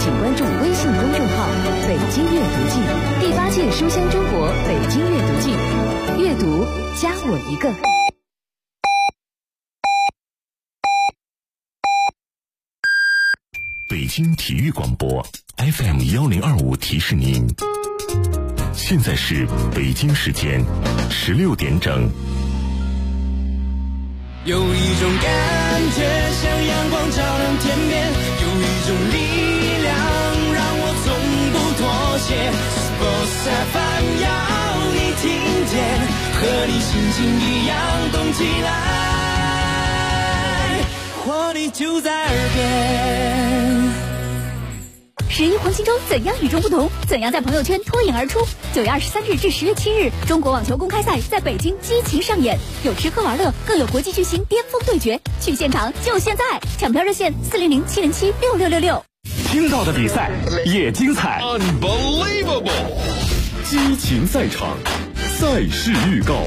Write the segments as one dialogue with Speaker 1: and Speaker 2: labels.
Speaker 1: 请关注微信公众号“北京阅读季”，第8届书香中国北京阅读季，阅读加我一个。
Speaker 2: 北京体育广播 FM1025提示您，现在是北京时间16点整。
Speaker 3: 有一种感觉像阳光照亮天边，有一种力量让我从不妥协。Sports FM 要你听见，和你心情一样动起来，活力就在耳边。
Speaker 4: 11黄金周怎样与众不同？怎样在朋友圈脱颖而出？9月23日至10月7日，中国网球公开赛在北京激情上演，有吃喝玩乐，更有国际巨星巅峰对决。去现场就现在，抢票热线400-707-6666。
Speaker 5: 听到的比赛也精彩
Speaker 2: Unbelievable！
Speaker 5: 激情赛场，赛事预告。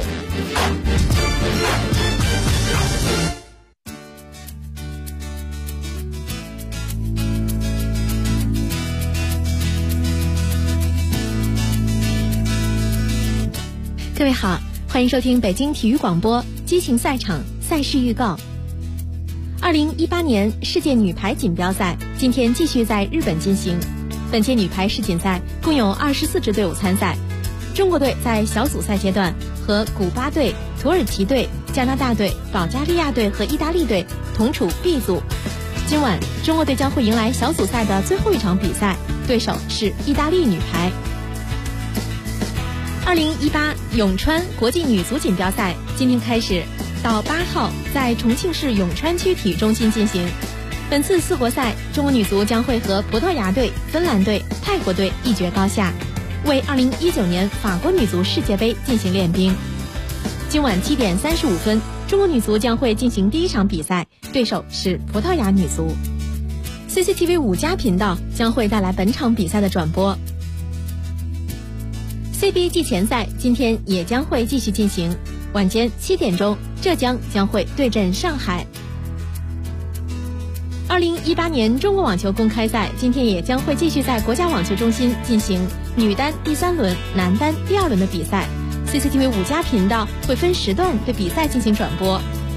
Speaker 6: 各位好，欢迎收听北京体育广播激情赛场赛事预告。2018年世界女排锦标赛今天继续在日本进行。本届女排世锦赛共有24支队伍参赛，中国队在小组赛阶段和古巴队、土耳其队、加拿大队、保加利亚队和意大利队同处 B 组。今晚中国队将会迎来小组赛的最后一场比赛，对手是意大利女排。2018永川国际女足锦标赛今天开始，到8号在重庆市永川区体育中心进行。本次4国赛，中国女足将会和葡萄牙队、芬兰队、泰国队一决高下，为2019年法国女足世界杯进行练兵。今晚7点35分，中国女足将会进行第一场比赛，对手是葡萄牙女足。CCTV 5+频道将会带来本场比赛的转播。CBA 季前赛今天也将会继续进行，晚间7点钟，浙江将会对阵上海。2018年中国网球公开赛今天也将会继续在国家网球中心进行女单第3轮、男单第2轮的比赛。CCTV 5+频道会分时段对比赛进行转播。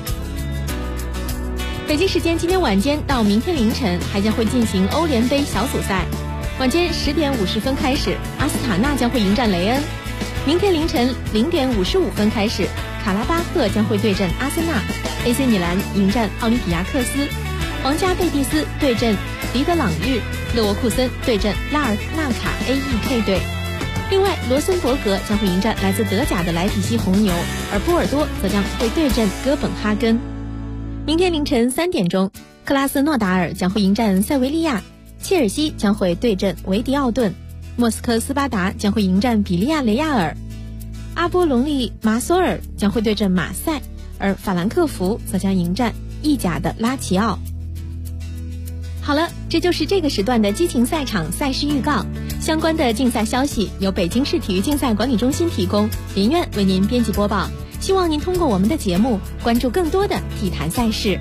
Speaker 6: 北京时间今天晚间到明天凌晨还将会进行欧联杯小组赛。晚间10点50分开始，阿斯塔纳将会迎战雷恩。明天凌晨0点55分开始，卡拉巴赫将会对阵阿森纳， AC 米兰迎战奥林匹亚克斯，皇家贝蒂斯对阵迪德朗日，勒沃库森对阵拉尔纳卡 AEK 队。另外，罗森伯格将会迎战来自德甲的莱比锡红牛，而波尔多则将会对阵哥本哈根。明天凌晨3点钟，克拉斯诺达尔将会迎战塞维利亚，切尔西将会对阵维迪奥顿，莫斯科斯巴达将会迎战比利亚雷亚尔，阿波隆利马索尔将会对阵马赛，而法兰克福则将迎战意甲的拉齐奥。好了，这就是这个时段的激情赛场赛事预告。相关的竞赛消息由北京市体育竞赛管理中心提供，林苑为您编辑播报。希望您通过我们的节目关注更多的体坛赛事。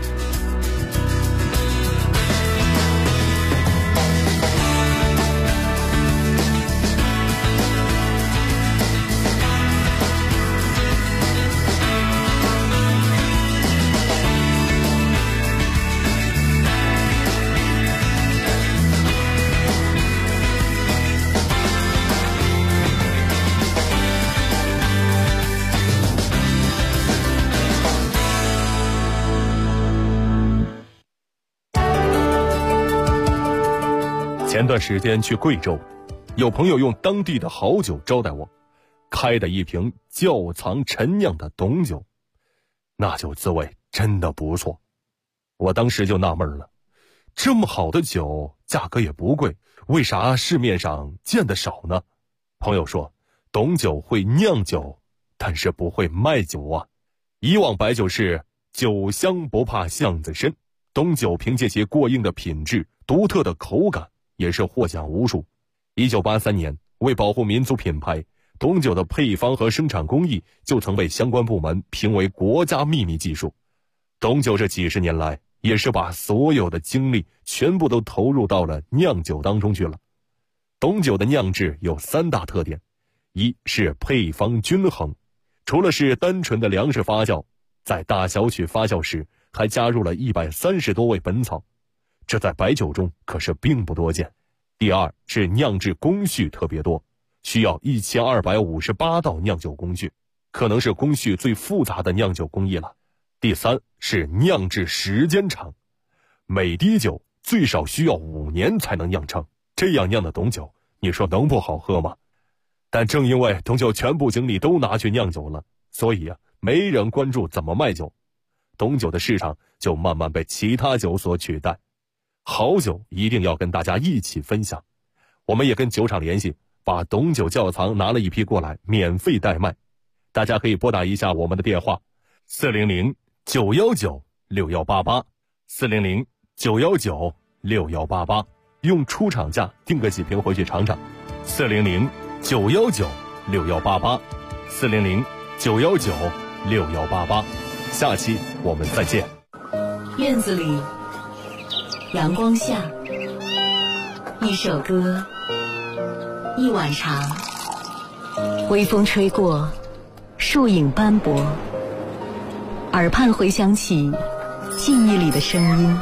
Speaker 7: 前段时间去贵州，有朋友用当地的好酒招待我，开的一瓶窖藏陈酿的董酒，那酒滋味真的不错。我当时就纳闷了，这么好的酒价格也不贵，为啥市面上见得少呢？朋友说，董酒会酿酒，但是不会卖酒啊。以往白酒是酒香不怕巷子深，董酒凭借其过硬的品质、独特的口感，也是获奖无数。1983年，为保护民族品牌，董酒的配方和生产工艺就曾被相关部门评为国家秘密技术。董酒这几十年来也是把所有的精力全部都投入到了酿酒当中去了。董酒的酿制有3大特点，一是配方均衡，除了是单纯的粮食发酵，在大小曲发酵时还加入了130多味本草，这在白酒中可是并不多见。第二是酿制工序特别多，需要1258道酿酒工序，可能是工序最复杂的酿酒工艺了。第三是酿制时间长，每滴酒最少需要5年才能酿成，这样酿的董酒，你说能不好喝吗？但正因为董酒全部精力都拿去酿酒了，所以没人关注怎么卖酒，董酒的市场就慢慢被其他酒所取代。好酒一定要跟大家一起分享，我们也跟酒厂联系，把董酒窖藏拿了一批过来，免费代卖。大家可以拨打一下我们的电话400-919-6188 400-919-6188，用出厂价订个几瓶回去尝尝。400-919-6188 400-919-6188，下期我们再见。
Speaker 1: 院子里，阳光下，一首歌，一碗茶，微风吹过，树影斑驳，耳畔回响起记忆里的声音。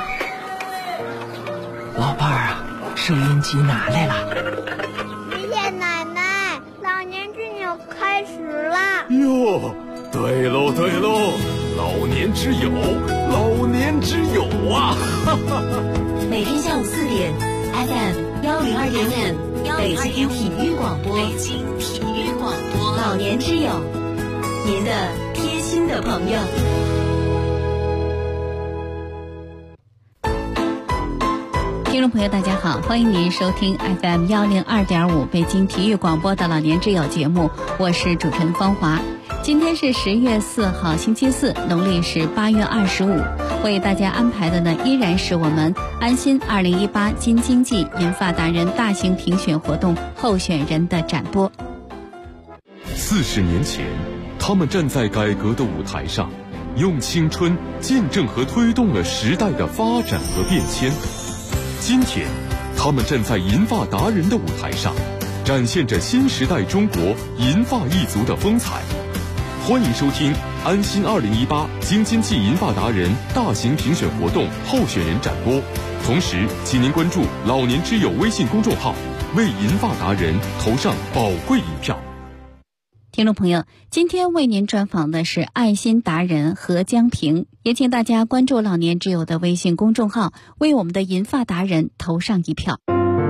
Speaker 8: 老伴儿啊，收音机拿来了。
Speaker 9: 爷爷奶奶，老年之友开始啦！
Speaker 5: 哟，对喽对喽，老年之友，老年之友啊！
Speaker 1: 每天下午4点 FM 102.5北京体育广播，北京体育广播，老年之友，您的贴心的朋友。
Speaker 4: 听众朋友大家好，欢迎您收听 FM 102.5北京体育广播的老年之友节目，我是主持人方华。今天是10月4号星期四，农历是8月25，为大家安排的呢依然是我们安心2018金经济银发达人大型评选活动候选人的展播。
Speaker 5: 40年前，他们站在改革的舞台上，用青春见证和推动了时代的发展和变迁。今天，他们站在银发达人的舞台上，展现着新时代中国银发一族的风采。欢迎收听安心2018京津冀银发达人大型评选活动候选人展播。同时，请您关注老年之友微信公众号，为银发达人投上宝贵一票。
Speaker 4: 听众朋友，今天为您专访的是爱心达人何江平，也请大家关注老年之友的微信公众号，为我们的银发达人投上一票。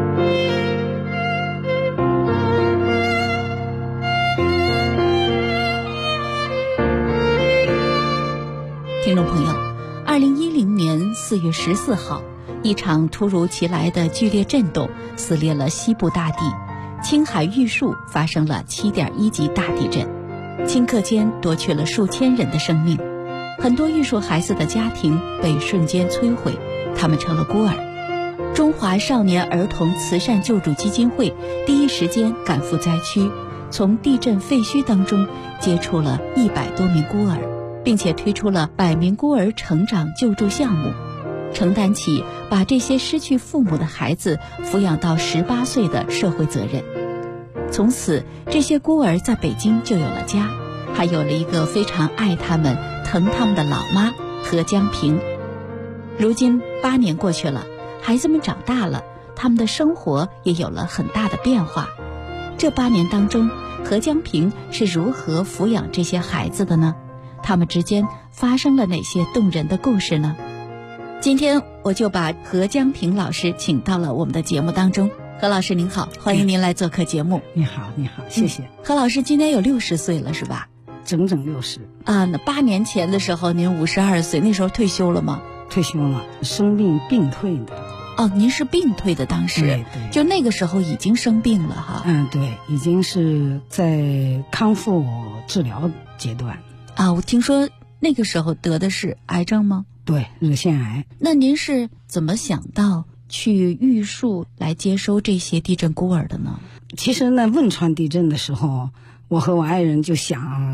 Speaker 4: 听众朋友，2010年4月14号，一场突如其来的剧烈震动撕裂了西部大地，青海玉树发生了7.1级大地震，顷刻间夺去了数千人的生命，很多玉树孩子的家庭被瞬间摧毁，他们成了孤儿。中华少年儿童慈善救助基金会第一时间赶赴灾区，从地震废墟当中接触了100多名孤儿，并且推出了100名孤儿成长救助项目，承担起把这些失去父母的孩子抚养到18岁的社会责任。从此，这些孤儿在北京就有了家，还有了一个非常爱他们、疼他们的老妈何江平。如今8年过去了，孩子们长大了，他们的生活也有了很大的变化。这8年当中，何江平是如何抚养这些孩子的呢？他们之间发生了哪些动人的故事呢？今天我就把何江平老师请到了我们的节目当中。何老师您好，欢迎您来做客节目。
Speaker 10: 你好，你好，谢谢。
Speaker 4: 何老师今年有60岁了是吧？
Speaker 10: 整整60
Speaker 4: 啊。那8年前的时候您52岁，那时候退休了吗？
Speaker 10: 退休了，生病病退的。
Speaker 4: 哦，您是病退的，当时
Speaker 10: 对，
Speaker 4: 就那个时候已经生病了哈。
Speaker 10: 对，已经是在康复治疗阶段
Speaker 4: 啊。我听说那个时候得的是癌症吗？
Speaker 10: 对，乳腺癌。
Speaker 4: 那您是怎么想到去玉树来接收这些地震孤儿的呢？
Speaker 10: 其实呢，汶川地震的时候，我和我爱人就想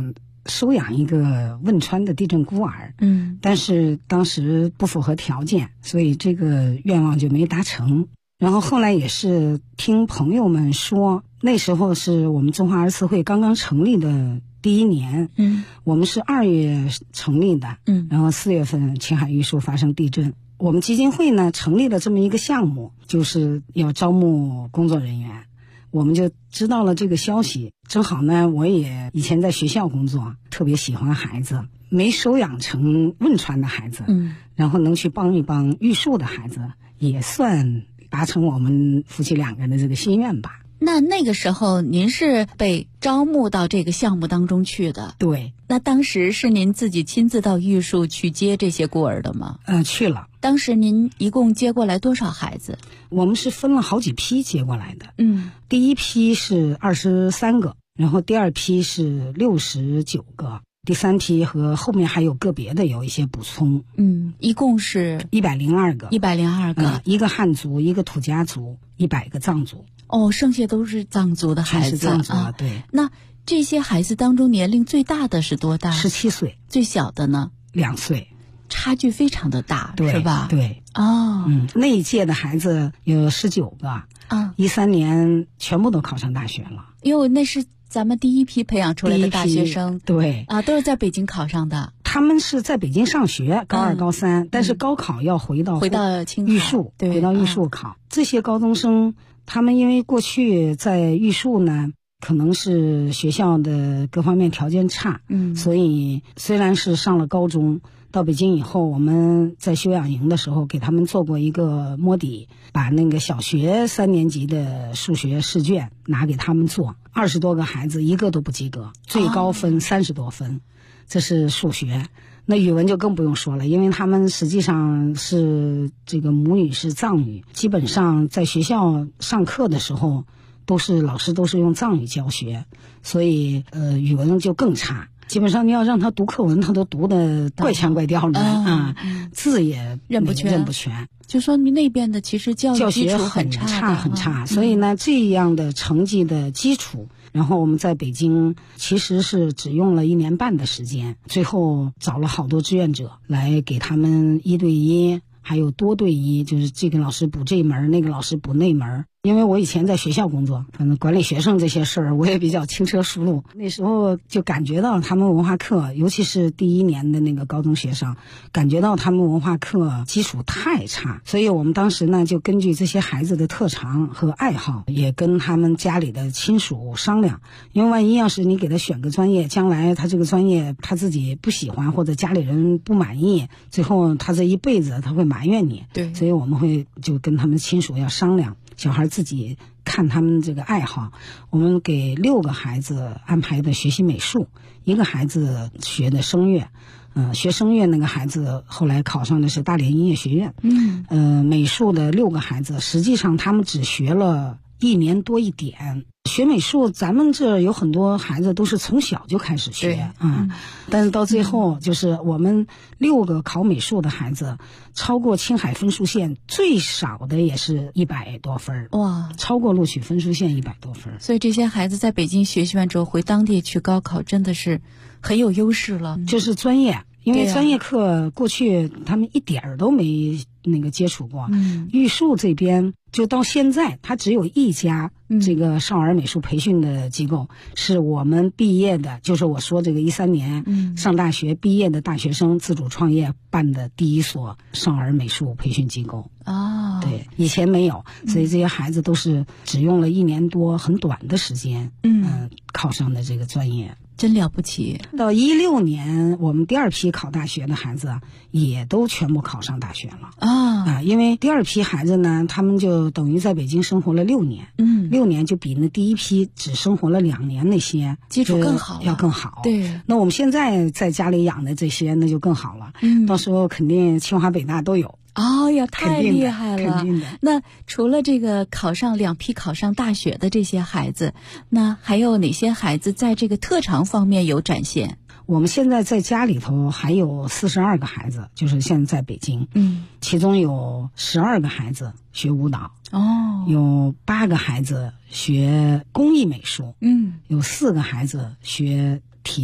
Speaker 10: 收养一个汶川的地震孤儿，但是当时不符合条件，所以这个愿望就没达成。然后后来也是听朋友们说，那时候是我们中华儿慈会刚刚成立的第1年，我们是2月成立的，然后4月份青海玉树发生地震，我们基金会呢成立了这么一个项目，就是要招募工作人员。我们就知道了这个消息，正好呢，我也以前在学校工作，特别喜欢孩子，没收养成汶川的孩子，然后能去帮一帮玉树的孩子，也算达成我们夫妻2个人的这个心愿吧。
Speaker 11: 那个时候您是被招募到这个项目当中去的？
Speaker 10: 对。
Speaker 11: 那当时是您自己亲自到玉树去接这些孤儿的吗？
Speaker 10: 去了。
Speaker 11: 当时您一共接过来多少孩子？
Speaker 10: 我们是分了好几批接过来的。第一批是23个，然后第2批是69个，第3批和后面还有个别的有一些补充。
Speaker 11: 一共是
Speaker 10: 102个。
Speaker 11: 102个，
Speaker 10: 一个汉族，一个土家族，100个藏族。
Speaker 11: 剩下都是藏族的孩子。
Speaker 10: 是藏族啊，对。
Speaker 11: 那这些孩子当中年龄最大的是多大
Speaker 10: ？17岁。
Speaker 11: 最小的呢？2岁。差距非常的大，是吧？
Speaker 10: 对。那一届的孩子有19个，13年全部都考上大学了。
Speaker 11: 因为那是咱们第一批培养出来的大学生。
Speaker 10: 对。
Speaker 11: 都是在北京考上的。
Speaker 10: 他们是在北京上学，高2、高3，但是高考要回到
Speaker 11: 青海
Speaker 10: 玉树，回到玉树考。这些高中生，他们因为过去在玉树呢，可能是学校的各方面条件差，所以虽然是上了高中，到北京以后，我们在休养营的时候给他们做过一个摸底，把那个小学3年级的数学试卷拿给他们做，20多个孩子一个都不及格，最高分30多分，这是数学。那语文就更不用说了，因为他们实际上是这个母语是藏语，基本上在学校上课的时候老师都是用藏语教学，所以语文就更差。基本上你要让他读课文，他都读得怪腔怪调的字也认不全。
Speaker 11: 就说明那边的其实教育基础
Speaker 10: 很差，所以呢，这样的成绩的基础，然后我们在北京其实是只用了1年半的时间，最后找了好多志愿者来给他们1对1，还有多对1，就是这个老师补这门，那个老师补那门。因为我以前在学校工作，反正管理学生这些事儿我也比较轻车熟路，那时候就感觉到他们文化课，尤其是第1年的那个高中学生，感觉到他们文化课基础太差，所以我们当时呢就根据这些孩子的特长和爱好，也跟他们家里的亲属商量，因为万一要是你给他选个专业，将来他这个专业他自己不喜欢，或者家里人不满意，最后他这一辈子他会埋怨你。
Speaker 11: 对，
Speaker 10: 所以我们会就跟他们亲属要商量，小孩自己看他们这个爱好，我们给6个孩子安排的学习美术，1个孩子学的声乐，学声乐那个孩子后来考上的是大连音乐学院。美术的6个孩子，实际上他们只学了1年多一点。学美术，咱们这有很多孩子都是从小就开始学但是到最后就是我们6个考美术的孩子，超过青海分数线最少的也是100多分，
Speaker 11: 哇，
Speaker 10: 超过录取分数线100多分。
Speaker 11: 所以这些孩子在北京学习完之后回当地去高考，真的是很有优势了。
Speaker 10: 就是专业，因为专业课过去他们一点儿都没那个接触过。玉树这边就到现在，它只有1家这个少儿美术培训的机构，是我们毕业的，就是我说这个13年上大学毕业的大学生自主创业办的第1所少儿美术培训机构。对，以前没有，所以这些孩子都是只用了1年多很短的时间考上的这个专业。
Speaker 11: 真了不起。
Speaker 10: 到16年我们第2批考大学的孩子也都全部考上大学了因为第2批孩子呢，他们就等于在北京生活了6年，6年就比那第1批只生活了2年那些
Speaker 11: 基础更好，
Speaker 10: 要更好。
Speaker 11: 对，
Speaker 10: 那我们现在在家里养的这些那就更好了，到时候肯定清华北大都有。
Speaker 11: 呀，太厉害了！
Speaker 10: 肯定的。
Speaker 11: 那除了这个2批考上大学的这些孩子，那还有哪些孩子在这个特长方面有展现？
Speaker 10: 我们现在在家里头还有42个孩子，就是现在在北京，其中有12个孩子学舞蹈，有8个孩子学工艺美术，有4个孩子学体育。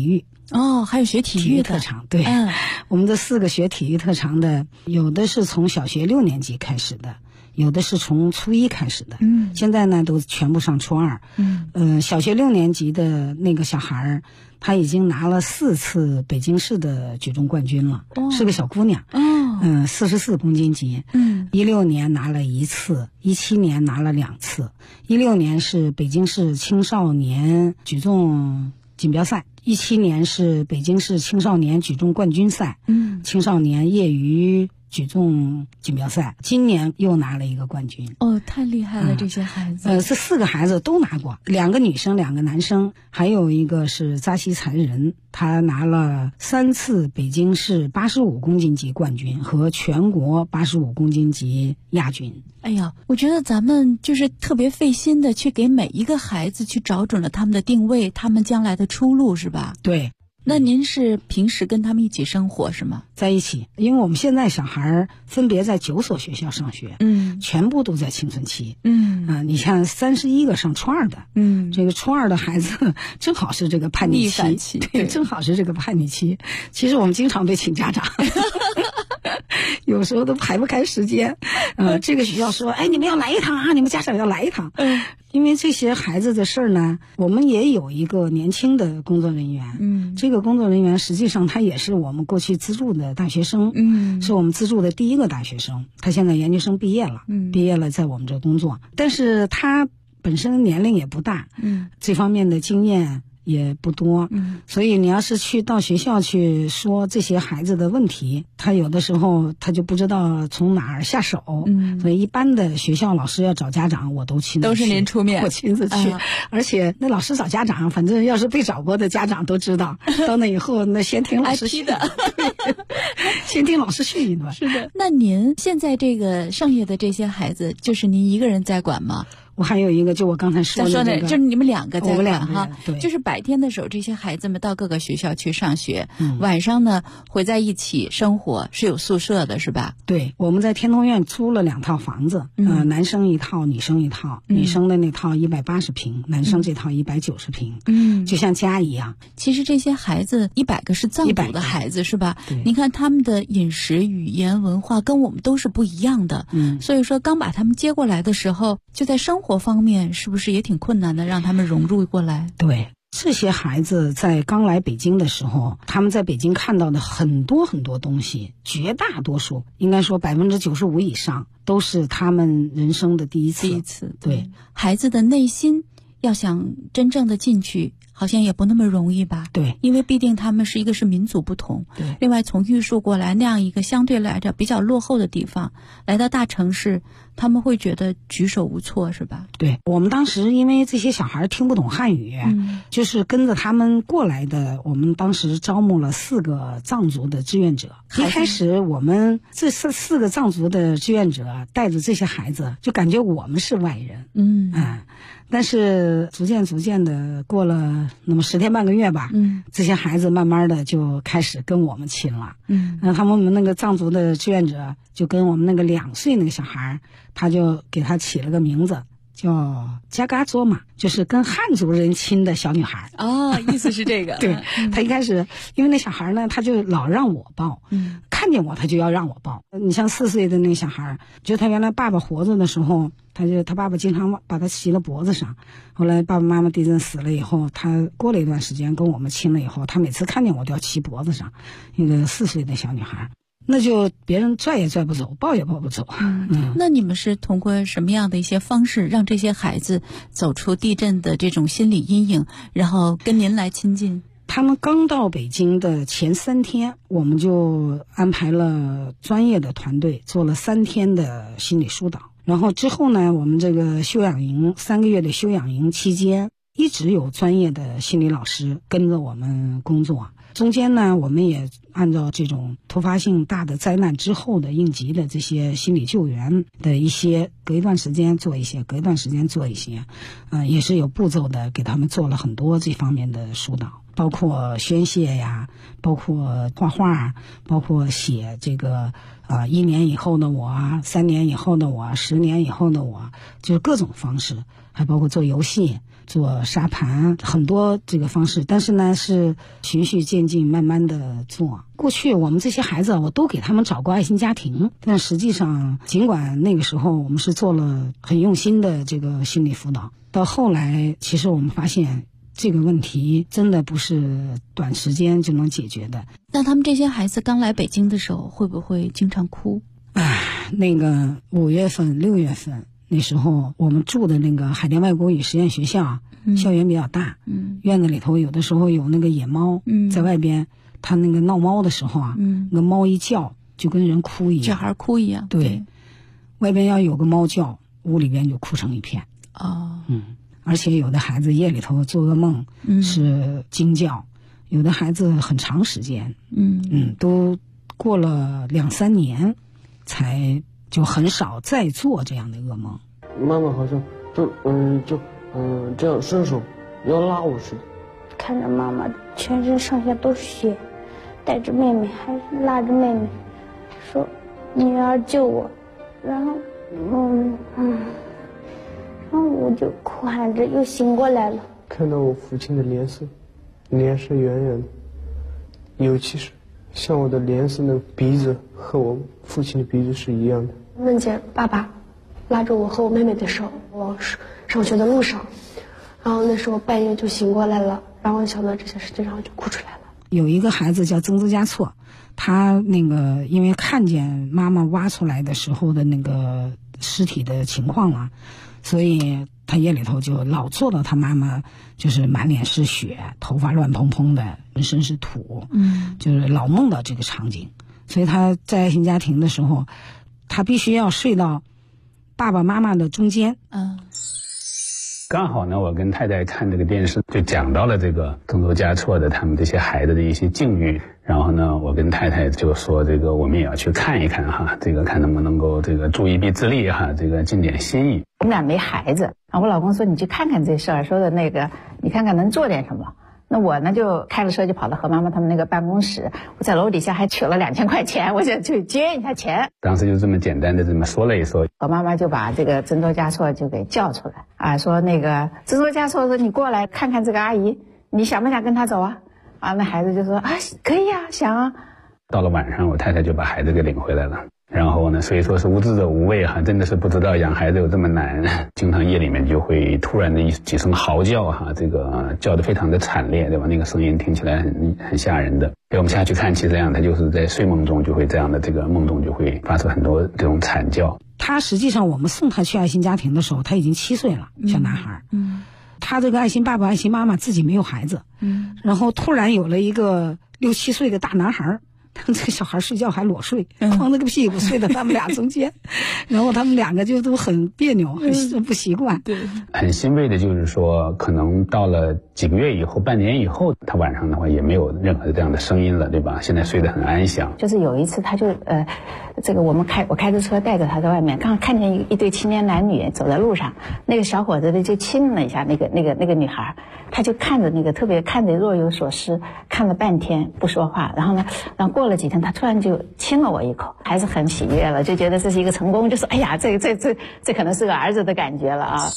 Speaker 11: 哦，还有学体育的
Speaker 10: 特长，对，我们这4个学体育特长的，有的是从小学6年级开始的，有的是从初1开始的，现在呢都全部上初2。小学6年级的那个小孩他已经拿了4次北京市的举重冠军了，是个小姑娘，44公斤级，16年拿了1次，17年拿了2次，16年是北京市青少年举重锦标赛，17年是北京市青少年举重冠军赛，青少年业余举重锦标赛，今年又拿了1个冠军。
Speaker 11: 哦，太厉害了，这些孩子。
Speaker 10: 这4个孩子都拿过，2个女生2个男生，还有一个是扎西才仁，他拿了3次北京市85公斤级冠军和全国85公斤级亚军。
Speaker 11: 哎呀，我觉得咱们就是特别费心的去给每一个孩子去找准了他们的定位，他们将来的出路，是吧？
Speaker 10: 对。
Speaker 11: 那您是平时跟他们一起生活是吗？
Speaker 10: 在一起，因为我们现在小孩分别在9所学校上学，全部都在青春期，你像31个上初2的，这个初2的孩子正好是这个叛逆期，对，正好是这个叛逆期。其实我们经常被请家长，有时候都排不开时间，这个学校说，哎，你们要来一趟啊，你们家长要来一趟，因为这些孩子的事儿呢，我们也有一个年轻的工作人员，这个工作人员实际上他也是我们过去资助的大学生，是我们资助的第1个大学生，他现在研究生毕业了，在我们这工作，但是他本身年龄也不大，这方面的经验也不多，所以你要是去到学校去说这些孩子的问题，他有的时候他就不知道从哪儿下手，所以一般的学校老师要找家长，我都亲自去，
Speaker 11: 都是您出面，
Speaker 10: 我亲自去，而且那老师找家长，反正要是被找过的家长都知道，到那以后那先听老师训的，先听老师训一段。
Speaker 11: 是的。那您现在这个剩下的这些孩子，就是您一个人在管吗？
Speaker 10: 我还有一个，就我刚才说的那个，
Speaker 11: 就是你们2个在管
Speaker 10: 哈，
Speaker 11: 就是白天的时候，这些孩子们到各个学校去上学，晚上呢会在一起生活，是有宿舍的，是吧？
Speaker 10: 对，我们在天通苑租了2套房子，男生1套，女生1套，女生的那套180平，男生这套190平，就像家一样。
Speaker 11: 其实这些孩子100个是藏族的孩子，是吧？您看他们的饮食、语言、文化跟我们都是不一样的，所以说刚把他们接过来的时候，就在生活方面是不是也挺困难的，让他们融入过来？
Speaker 10: 对，这些孩子在刚来北京的时候，他们在北京看到的很多很多东西，绝大多数应该说95%以上都是他们人生的第一次。对，
Speaker 11: 孩子的内心要想真正的进去，好像也不那么容易吧？
Speaker 10: 对，
Speaker 11: 因为毕竟他们是一个是民族不同，
Speaker 10: 对，
Speaker 11: 另外从玉树过来那样一个相对来着比较落后的地方，来到大城市，他们会觉得举手无措，是吧？
Speaker 10: 对，我们当时因为这些小孩听不懂汉语，就是跟着他们过来的，我们当时招募了4个藏族的志愿者。一开始我们这4个藏族的志愿者带着这些孩子，就感觉我们是外人，但是逐渐的过了那么10天半个月吧，这些孩子慢慢的就开始跟我们亲了，他们那个藏族的志愿者就跟我们那个2岁那个小孩，他就给他起了个名字叫加嘎佐玛，就是跟汉族人亲的小女孩。
Speaker 11: 意思是这个。
Speaker 10: 对，他一开始因为那小孩呢，他就老让我抱，看见我他就要让我抱。你像4岁的那小孩，就他原来爸爸活着的时候，他爸爸经常把他骑到脖子上，后来爸爸妈妈地震死了以后，他过了一段时间跟我们亲了以后，他每次看见我都要骑脖子上。那个4岁的小女孩，那就别人拽也拽不走，抱也抱不走。
Speaker 11: 那你们是通过什么样的一些方式让这些孩子走出地震的这种心理阴影，然后跟您来亲近？
Speaker 10: 他们刚到北京的前3天，我们就安排了专业的团队做了3天的心理疏导。然后之后呢，我们这个休养营3个月的休养营期间，一直有专业的心理老师跟着我们工作。中间呢，我们也按照这种突发性大的灾难之后的应急的这些心理救援的一些，隔一段时间做一些，隔一段时间做一些，也是有步骤的给他们做了很多这方面的疏导。 包括宣泄呀，包括画画，包括写这个1年以后的我啊，3年以后的我啊，10年以后的我，就是各种方式，还包括做游戏、做沙盘，很多这个方式。但是呢，是循序渐进，慢慢的做。过去我们这些孩子，我都给他们找过爱心家庭，但实际上，尽管那个时候我们是做了很用心的这个心理辅导，到后来，其实我们发现这个问题真的不是短时间就能解决的。
Speaker 11: 那他们这些孩子刚来北京的时候，会不会经常哭？
Speaker 10: 那个5月份、6月份那时候，我们住的那个海淀外国语实验学校，校园比较大，院子里头有的时候有那个野猫，在外边，他那个闹猫的时候啊，那个猫一叫就跟人哭一样，
Speaker 11: 小孩哭一样。
Speaker 10: 对，外边要有个猫叫，屋里边就哭成一片。而且有的孩子夜里头做噩梦是惊叫，有的孩子很长时间，都过了2-3年才就很少再做这样的噩梦。
Speaker 12: 妈妈好像这样伸手要拉我似的，
Speaker 9: 看着妈妈全身上下都是血，带着妹妹还拉着妹妹说女儿救我，然后然后我就哭喊着又醒过来了。
Speaker 12: 看到我父亲的脸色圆圆的，尤其是像我的脸色的鼻子和我父亲的鼻子是一样的。
Speaker 13: 梦见爸爸拉着我和我妹妹的手，我上学的路上，然后那时候半夜就醒过来了，然后想到这些事情，然后就哭出来了。
Speaker 10: 有一个孩子叫曾子嘉措，他那个因为看见妈妈挖出来的时候的那个尸体的情况啊，所以他夜里头就老做到他妈妈就是满脸是血，头发乱蓬蓬的，浑身是土，就是老梦到这个场景。所以他在爱心家庭的时候，他必须要睡到爸爸妈妈的中间。
Speaker 14: 刚好呢，我跟太太看这个电视，就讲到了这个曾子嘉措的他们这些孩子的一些境遇。然后呢，我跟太太就说，这个我们也要去看一看哈，这个看能不能够这个助一臂之力哈，这个尽点心意。
Speaker 15: 我们俩没孩子啊，我老公说你去看看这事儿，说的那个你看看能做点什么。那我呢就开了车就跑到何妈妈他们那个办公室，我在楼底下还取了2000块钱，我想去接一下钱。
Speaker 14: 当时就这么简单的这么说了一说，
Speaker 15: 何妈妈就把这个曾子嘉措就给叫出来啊，说那个曾子嘉措说你过来看看这个阿姨，你想不想跟她走啊？啊，那孩子就说啊可以啊，想啊。
Speaker 14: 到了晚上，我太太就把孩子给领回来了。然后呢，所以说是无知者无畏哈，真的是不知道养孩子有这么难。经常夜里面就会突然的几声嚎叫哈，这个叫得非常的惨烈，对吧？那个声音听起来很吓人的。我们下去看，其实这样，他就是在睡梦中就会这样的，这个梦中就会发出很多这种惨叫。
Speaker 10: 他实际上我们送他去爱心家庭的时候，他已经7岁了，小男孩。他这个爱心爸爸、爱心妈妈自己没有孩子，然后突然有了一个6、7岁的大男孩。这个小孩睡觉还裸睡，光那个屁股睡在他们俩中间，然后他们2个就都很别扭，很不习惯。
Speaker 14: 对，很欣慰的就是说，可能到了几个月以后、半年以后，他晚上的话也没有任何这样的声音了，对吧？现在睡得很安详。
Speaker 15: 就是有一次，他就这个我开着车带着他在外面，刚看见一对青年男女走在路上，那个小伙子就亲了一下那个女孩，他就看着那个特别看着若有所思，看了半天不说话，然后过了几天，他突然就亲了我一口，还是很喜悦了，就觉得这是一个成功，就说哎呀，这可能是个儿子的感觉了啊。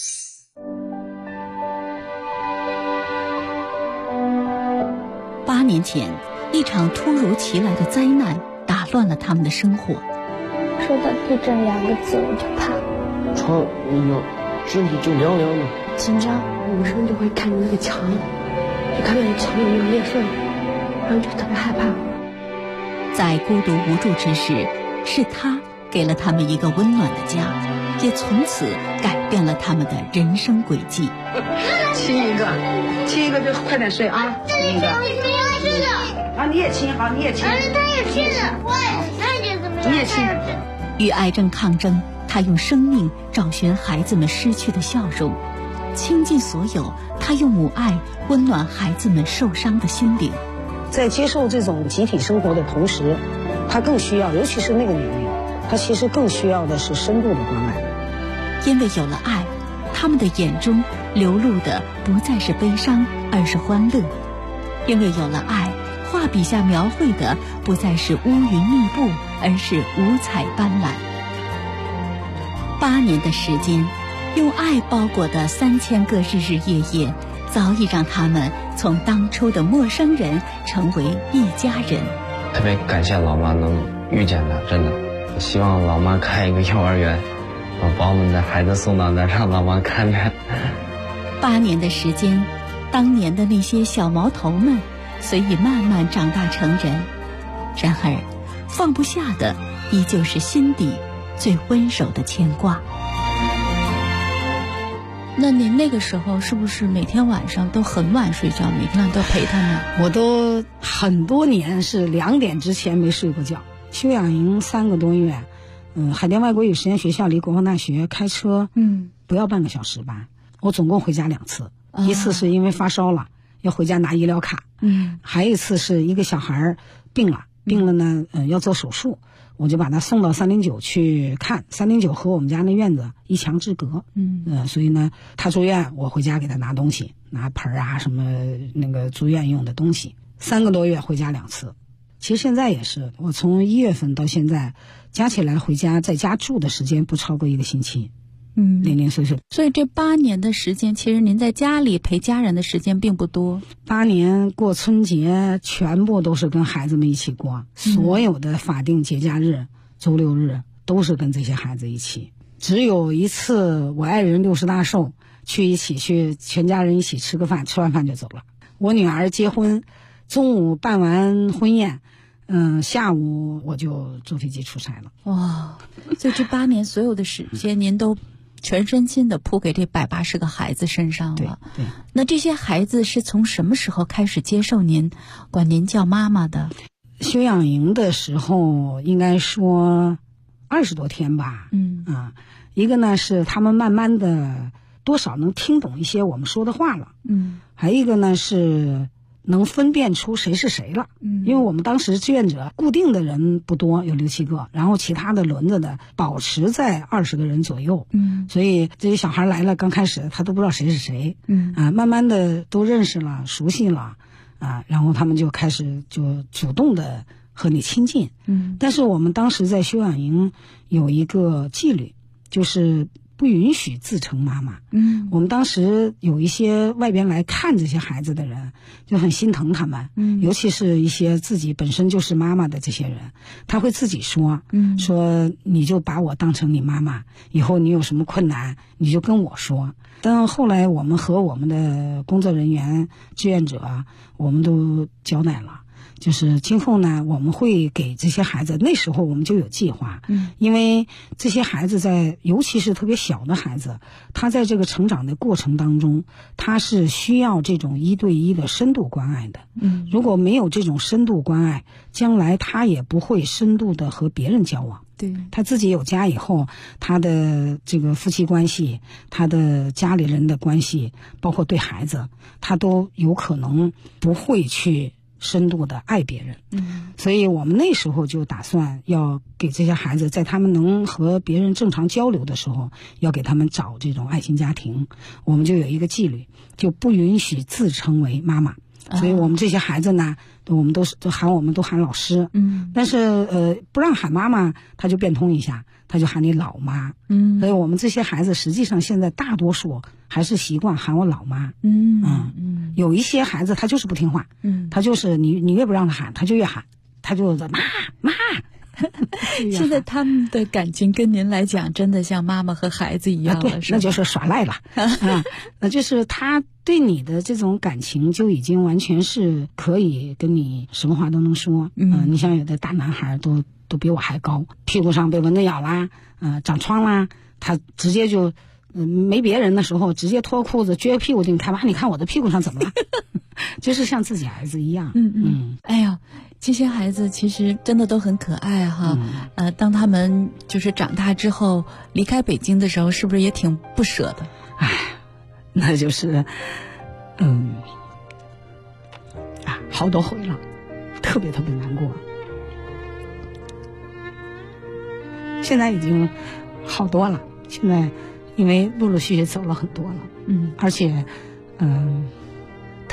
Speaker 11: 8年前，一场突如其来的灾难打乱了他们的生活。
Speaker 9: 说到地震2个字，我就怕。
Speaker 12: 床一摇，身体就凉凉的，
Speaker 13: 紧张，女生就会看着那个墙，就看那个墙有没有裂缝，然后就特别害怕。
Speaker 11: 在孤独无助之时，是他给了他们一个温暖的家，也从此改变了他们的人生轨迹。
Speaker 10: 亲一个就快点睡啊！亲一个，啊，你也亲，好，你也亲。
Speaker 9: 他也亲了，我也怎么样？
Speaker 10: 你也亲。
Speaker 11: 与癌症抗争，他用生命找寻孩子们失去的笑容，倾尽所有，他用母爱温暖孩子们受伤的心灵。
Speaker 10: 在接受这种集体生活的同时，他更需要，尤其是那个年龄，他其实更需要的是深度的关爱。
Speaker 11: 因为有了爱，他们的眼中流露的不再是悲伤，而是欢乐。 因为有了爱，画笔下描绘的不再是乌云密布，而是五彩斑斓。8年的时间，用爱包裹的3000个日日夜夜，早已让他们从当初的陌生人成为一家人。
Speaker 16: 特别感谢老妈能遇见他，真的希望老妈开一个幼儿园，把我们的孩子送到那儿，让老妈看着。
Speaker 11: 8年的时间，当年的那些小毛头们虽已慢慢长大成人，然而放不下的依旧是心底最温柔的牵挂。那您那个时候是不是每天晚上都很晚睡觉，每天都陪他们？
Speaker 10: 我都很多年是2点之前没睡过觉。休养营3个多月，海淀外国语实验学校离国防大学开车不要半个小时吧。我总共回家2次，一次是因为发烧了要回家拿医疗卡，还有一次是一个小孩病了呢，要做手术，我就把他送到309去看。309和我们家那院子一墙之隔，所以呢，他住院，我回家给他拿东西，拿盆啊什么那个住院用的东西。3个多月回家2次。其实现在也是，我从1月份到现在，加起来回家在家住的时间不超过1个星期。零零碎碎。
Speaker 11: 所以这8年的时间，其实您在家里陪家人的时间并不多。
Speaker 10: 8年过春节全部都是跟孩子们一起过，所有的法定节假日、周六日都是跟这些孩子一起。只有一次我爱人60大寿，去全家人一起吃个饭，吃完饭就走了。我女儿结婚，中午办完婚宴，下午我就坐飞机出差了。
Speaker 11: 哇，所以这8年所有的时间，您都全身心的扑给这180个孩子身上了。
Speaker 10: 对。
Speaker 11: 那这些孩子是从什么时候开始接受您，管您叫妈妈的？
Speaker 10: 休养营的时候，应该说20多天吧。一个呢是他们慢慢的多少能听懂一些我们说的话了。还有一个呢是能分辨出谁是谁了。因为我们当时志愿者固定的人不多，有6、7个，然后其他的轮子的保持在20个人左右。所以这些小孩来了，刚开始他都不知道谁是谁。慢慢的都认识了，熟悉了，然后他们就开始就主动的和你亲近。但是我们当时在休养营有一个纪律，就是不允许自称妈妈。我们当时有一些外边来看这些孩子的人就很心疼他们，尤其是一些自己本身就是妈妈的这些人，他会自己说，说你就把我当成你妈妈，以后你有什么困难你就跟我说。但后来我们和我们的工作人员、志愿者，我们都交代了，就是今后呢，我们会给这些孩子，那时候我们就有计划，因为这些孩子尤其是特别小的孩子，他在这个成长的过程当中，他是需要这种1对1的深度关爱的。如果没有这种深度关爱，将来他也不会深度的和别人交往。
Speaker 11: 对，
Speaker 10: 他自己有家以后，他的这个夫妻关系，他的家里人的关系，包括对孩子，他都有可能不会去深度的爱别人。所以我们那时候就打算要给这些孩子，在他们能和别人正常交流的时候，要给他们找这种爱心家庭。我们就有一个纪律，就不允许自称为妈妈。所以我们这些孩子呢，我们都喊老师。但是不让喊妈妈，他就变通一下，他就喊你老妈。所以我们这些孩子实际上现在大多数还是习惯喊我老妈。有一些孩子他就是不听话，他就是你越不让他喊，他就越喊，他就妈妈。
Speaker 11: 现在他们的感情跟您来讲，真的像妈妈和孩子一样了，
Speaker 10: 对，那就是耍赖了。那就是他对你的这种感情就已经完全是可以跟你什么话都能说。你像有的大男孩都比我还高，屁股上被蚊子咬啦，长疮啦，他直接就没别人的时候，直接脱裤子撅屁股给你看，妈，你看我的屁股上怎么了？就是像自己儿子一样。
Speaker 11: 哎呀，这些孩子其实真的都很可爱哈。当他们就是长大之后离开北京的时候，是不是也挺不舍的？
Speaker 10: 哎，那就是好多回了，特别特别难过。现在已经好多了，现在因为陆陆续续走了很多了。而且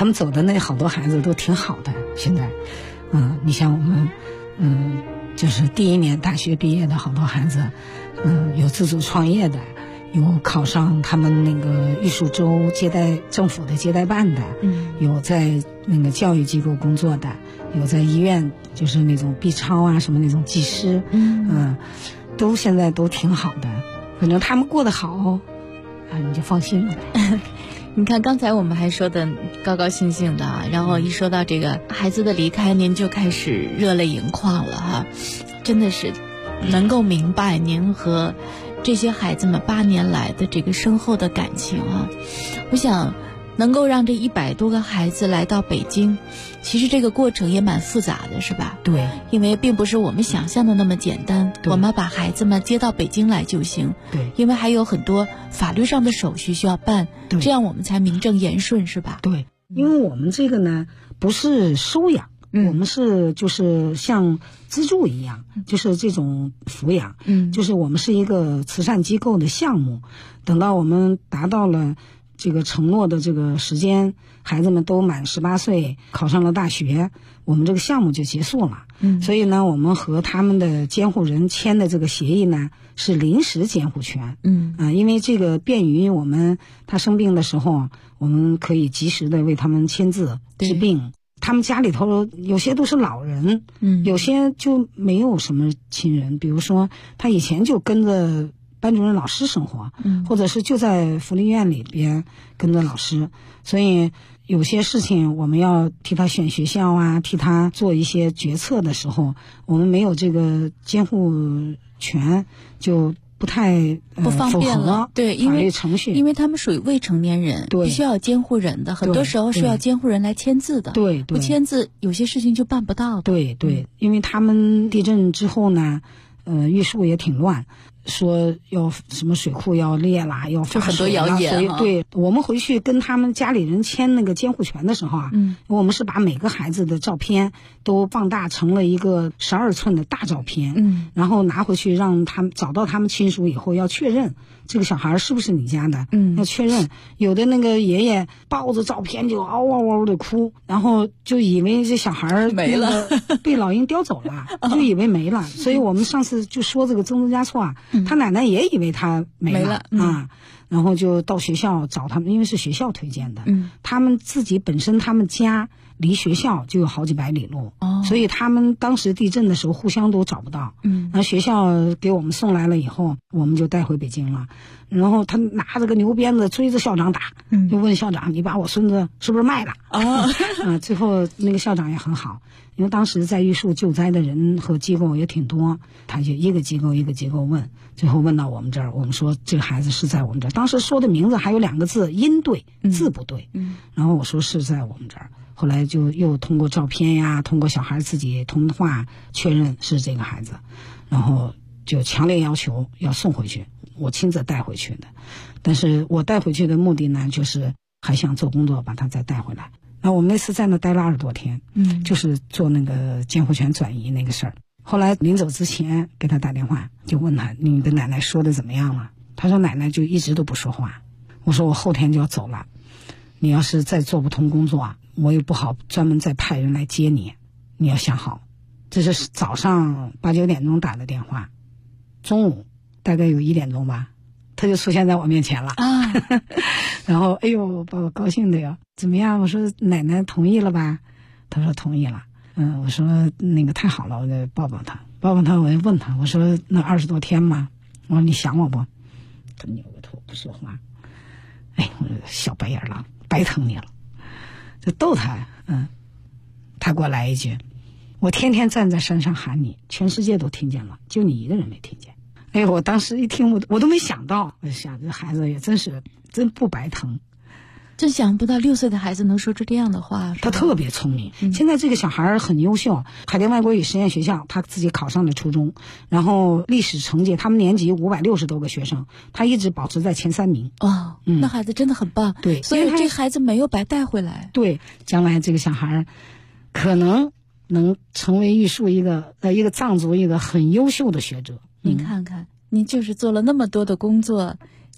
Speaker 10: 他们走的那好多孩子都挺好的，现在，你像我们，就是第1年大学毕业的好多孩子，有自主创业的，有考上他们那个艺术周政府的接待办的，有在那个教育机构工作的，有在医院就是那种 B 超啊什么那种技师，都现在都挺好的，反正他们过得好，你就放心了。
Speaker 11: 你看刚才我们还说的高高兴兴的，然后一说到这个孩子的离开，您就开始热泪盈眶了哈，真的是能够明白您和这些孩子们8年来的这个深厚的感情啊。我想能够让这100多个孩子来到北京，其实这个过程也蛮复杂的，是吧？
Speaker 10: 对，
Speaker 11: 因为并不是我们想象的那么简单，我们把孩子们接到北京来就行。
Speaker 10: 对，
Speaker 11: 因为还有很多法律上的手续需要办，这样我们才名正言顺，是吧？
Speaker 10: 对，因为我们这个呢不是收养，我们是就是像资助一样，就是这种抚养，就是我们是一个慈善机构的项目，等到我们达到了这个承诺的这个时间，孩子们都满18岁，考上了大学，我们这个项目就结束了。所以呢，我们和他们的监护人签的这个协议呢是临时监护权。因为这个便于我们他生病的时候，我们可以及时的为他们签字治病。他们家里头有些都是老人，有些就没有什么亲人，比如说他以前就跟着班主任老师生活，或者是就在福利院里边跟着老师，所以有些事情我们要替他选学校啊，替他做一些决策的时候，我们没有这个监护权，就不太
Speaker 11: 不方便了。对，
Speaker 10: 法律程序，
Speaker 11: 因为他们属于未成年人，必须要有监护人的，很多时候是要监护人来签字的。对，不签字有些事情就办不到的。
Speaker 10: 对，因为他们地震之后呢，玉树也挺乱。说要什么水库要裂啦，要发水啦，
Speaker 11: 很多谣言。
Speaker 10: 所以对我们回去跟他们家里人签那个监护权的时候啊，我们是把每个孩子的照片都放大成了一个12寸的大照片，然后拿回去让他们找到他们亲属以后要确认这个小孩是不是你家的，要确认。有的那个爷爷抱着照片就嗷嗷嗷的哭，然后就以为这小孩
Speaker 11: 没了，
Speaker 10: 被老鹰叼走了，就以为没了。所以我们上次就说这个曾加措啊。他奶奶也以为他没了啊，然后就到学校找他们，因为是学校推荐的。他们自己本身他们家离学校就有好几百里路，所以他们当时地震的时候互相都找不到。然后学校给我们送来了以后，我们就带回北京了。然后他拿着个牛鞭子追着校长打，就问校长：“你把我孙子是不是卖了？”最后那个校长也很好，因为当时在玉树救灾的人和机构也挺多，他就一个机构一个机构问，最后问到我们这儿，我们说这个孩子是在我们这儿，当时说的名字还有2个字音对，字不对，然后我说是在我们这儿，后来就又通过照片呀，通过小孩自己通话确认是这个孩子，然后就强烈要求要送回去，我亲自带回去的。但是我带回去的目的呢，就是还想做工作把他再带回来。那我们那次在那待了20多天，就是做那个监护权转移那个事儿。后来临走之前给他打电话，就问他你的奶奶说的怎么样了？他说奶奶就一直都不说话。我说我后天就要走了，你要是再做不通工作，我也不好专门再派人来接你，你要想好。这是早上8、9点钟打的电话，中午大概有1点钟吧，他就出现在我面前了啊。然后哎呦把我高兴的哟，怎么样？我说奶奶同意了吧？他说同意了。我说那个太好了，我就抱抱他，我就问他，我说那20多天嘛，我说你想我不？他扭个头不说话。哎，我说小白眼狼，白疼你了，就逗他。他给我来一句，我天天站在山上喊你，全世界都听见了，就你一个人没听见。哎，我当时一听我都没想到，我想这孩子也真不白疼。
Speaker 11: 真想不到6岁的孩子能说出这样的话。
Speaker 10: 他特别聪明，现在这个小孩很优秀，海淀外国语实验学校他自己考上了初中，然后历史成绩他们年级560多个学生，他一直保持在前3名。
Speaker 11: 那孩子真的很棒。
Speaker 10: 对，
Speaker 11: 所以这孩子没有白带回来。
Speaker 10: 对，将来这个小孩可能能成为玉树一个藏族一个很优秀的学者。
Speaker 11: 您看看，您就是做了那么多的工作，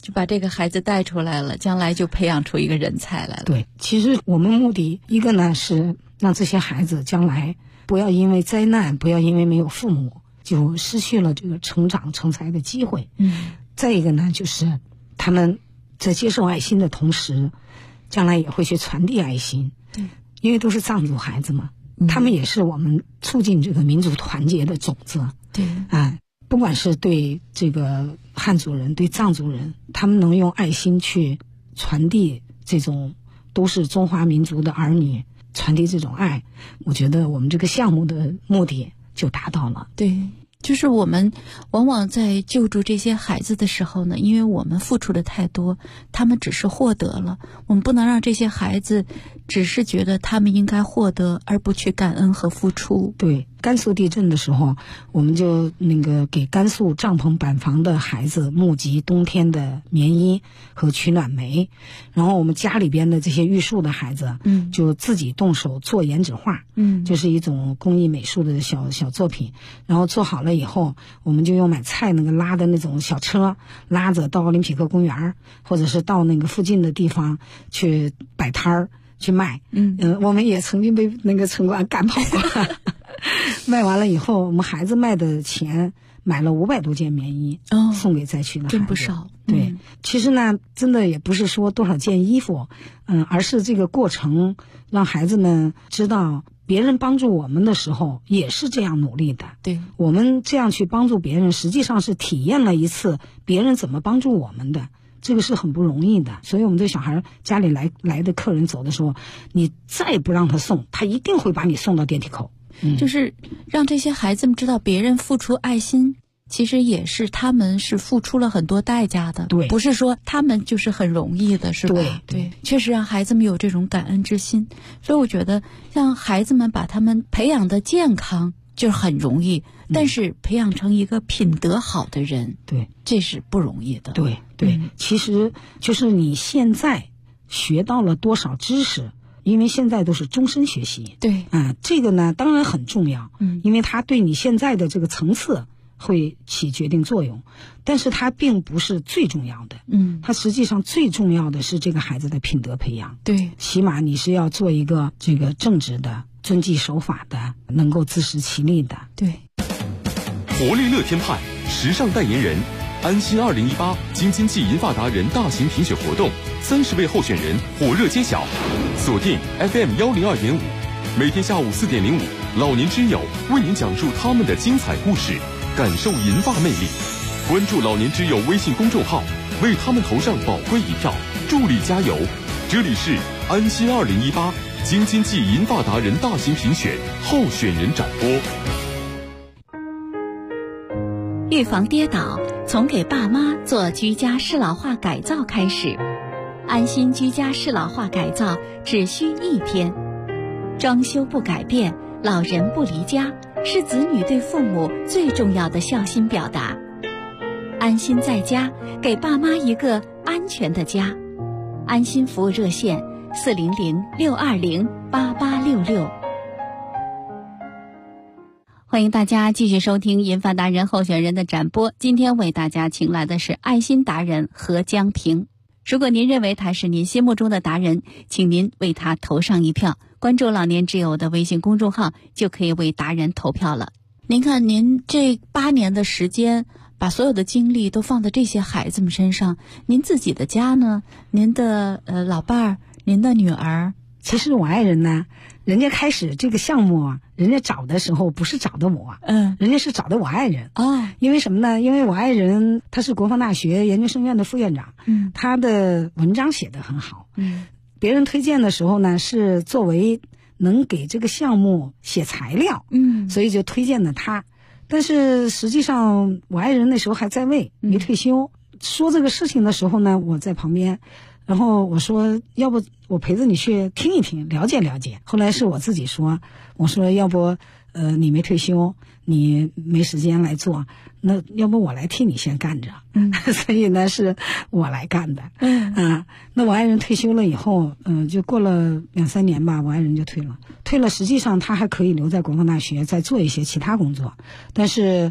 Speaker 11: 就把这个孩子带出来了，将来就培养出一个人才来了。
Speaker 10: 对，其实我们目的一个呢是让这些孩子将来不要因为灾难，不要因为没有父母就失去了这个成长成才的机会。再一个呢，就是他们在接受爱心的同时，将来也会去传递爱心。
Speaker 11: 对，
Speaker 10: 因为都是藏族孩子嘛，他们也是我们促进这个民族团结的种子。
Speaker 11: 对，
Speaker 10: 不管是对这个汉族人，对藏族人，他们能用爱心去传递这种都是中华民族的儿女，传递这种爱，我觉得我们这个项目的目的就达到了。
Speaker 11: 对，就是我们往往在救助这些孩子的时候呢，因为我们付出的太多，他们只是获得了，我们不能让这些孩子只是觉得他们应该获得，而不去感恩和付出。
Speaker 10: 对，甘肃地震的时候，我们就给甘肃帐篷板房的孩子募集冬天的棉衣和取暖棉，然后我们家里边的这些玉树的孩子，就自己动手做颜纸画，就是一种工艺美术的小作品，然后做好了以后，我们就用买菜拉的那种小车拉着到奥林匹克公园，或者是到附近的地方去摆摊儿去卖。我们也曾经被城管赶跑过。卖完了以后，我们孩子卖的钱买了500多件棉衣，送给灾区的孩子，
Speaker 11: 真不少。
Speaker 10: 对，其实呢，真的也不是说多少件衣服，而是这个过程让孩子们知道，别人帮助我们的时候也是这样努力的。
Speaker 11: 对，
Speaker 10: 我们这样去帮助别人，实际上是体验了一次别人怎么帮助我们的。这个是很不容易的，所以我们对小孩家里来的客人走的时候，你再不让他送，他一定会把你送到电梯口。
Speaker 11: 就是让这些孩子们知道，别人付出爱心，其实也是他们是付出了很多代价的。
Speaker 10: 对，
Speaker 11: 不是说他们就是很容易的，是吧？对，确实让孩子们有这种感恩之心。所以我觉得，让孩子们把他们培养的健康就是很容易，但是培养成一个品德好的人，
Speaker 10: 对，
Speaker 11: 这是不容易的。
Speaker 10: 对，其实就是你现在学到了多少知识。因为现在都是终身学习，
Speaker 11: 对，
Speaker 10: 这个呢当然很重要，因为它对你现在的这个层次会起决定作用，但是它并不是最重要的，它实际上最重要的是这个孩子的品德培养，
Speaker 11: 对，
Speaker 10: 起码你是要做一个这个正直的、遵纪守法的、能够自食其力的，
Speaker 11: 对。
Speaker 5: 活力乐天派时尚代言人。安心2018京津冀银发达人大型评选活动，30位候选人火热揭晓，锁定 FM 102.5，每天下午4点05，老年之友为您讲述他们的精彩故事，感受银发魅力。关注老年之友微信公众号，为他们投上宝贵一票，助力加油。这里是安心2018京津冀银发达人大型评选候选人展播。
Speaker 1: 预防跌倒，从给爸妈做居家适老化改造开始。安心居家适老化改造只需1天，装修不改变，老人不离家，是子女对父母最重要的孝心表达。安心在家，给爸妈一个安全的家。安心服务热线400-620-8866。欢迎大家继续收听银发达人候选人的展播。今天为大家请来的是爱心达人何江平。如果您认为他是您心目中的达人，请您为他投上一票。关注老年之友的微信公众号，就可以为达人投票了。
Speaker 11: 您看，您这8年的时间，把所有的精力都放在这些孩子们身上，您自己的家呢？您的老伴儿，您的女儿？
Speaker 10: 其实我爱人呢，人家开始这个项目啊，人家找的时候不是找的我，人家是找的我爱人
Speaker 11: 啊。
Speaker 10: 因为什么呢？因为我爱人他是国防大学研究生院的副院长，他的文章写得很好，别人推荐的时候呢，是作为能给这个项目写材料，所以就推荐了他。但是实际上我爱人那时候还在位，没退休。说这个事情的时候呢，我在旁边。然后我说，要不我陪着你去听一听，了解了解。后来是我自己说，我说要不你没退休，你没时间来做，那要不我来替你先干着。所以呢是我来干的。那我爱人退休了以后，就过了2-3年吧，我爱人就退了。实际上他还可以留在国防大学再做一些其他工作，但是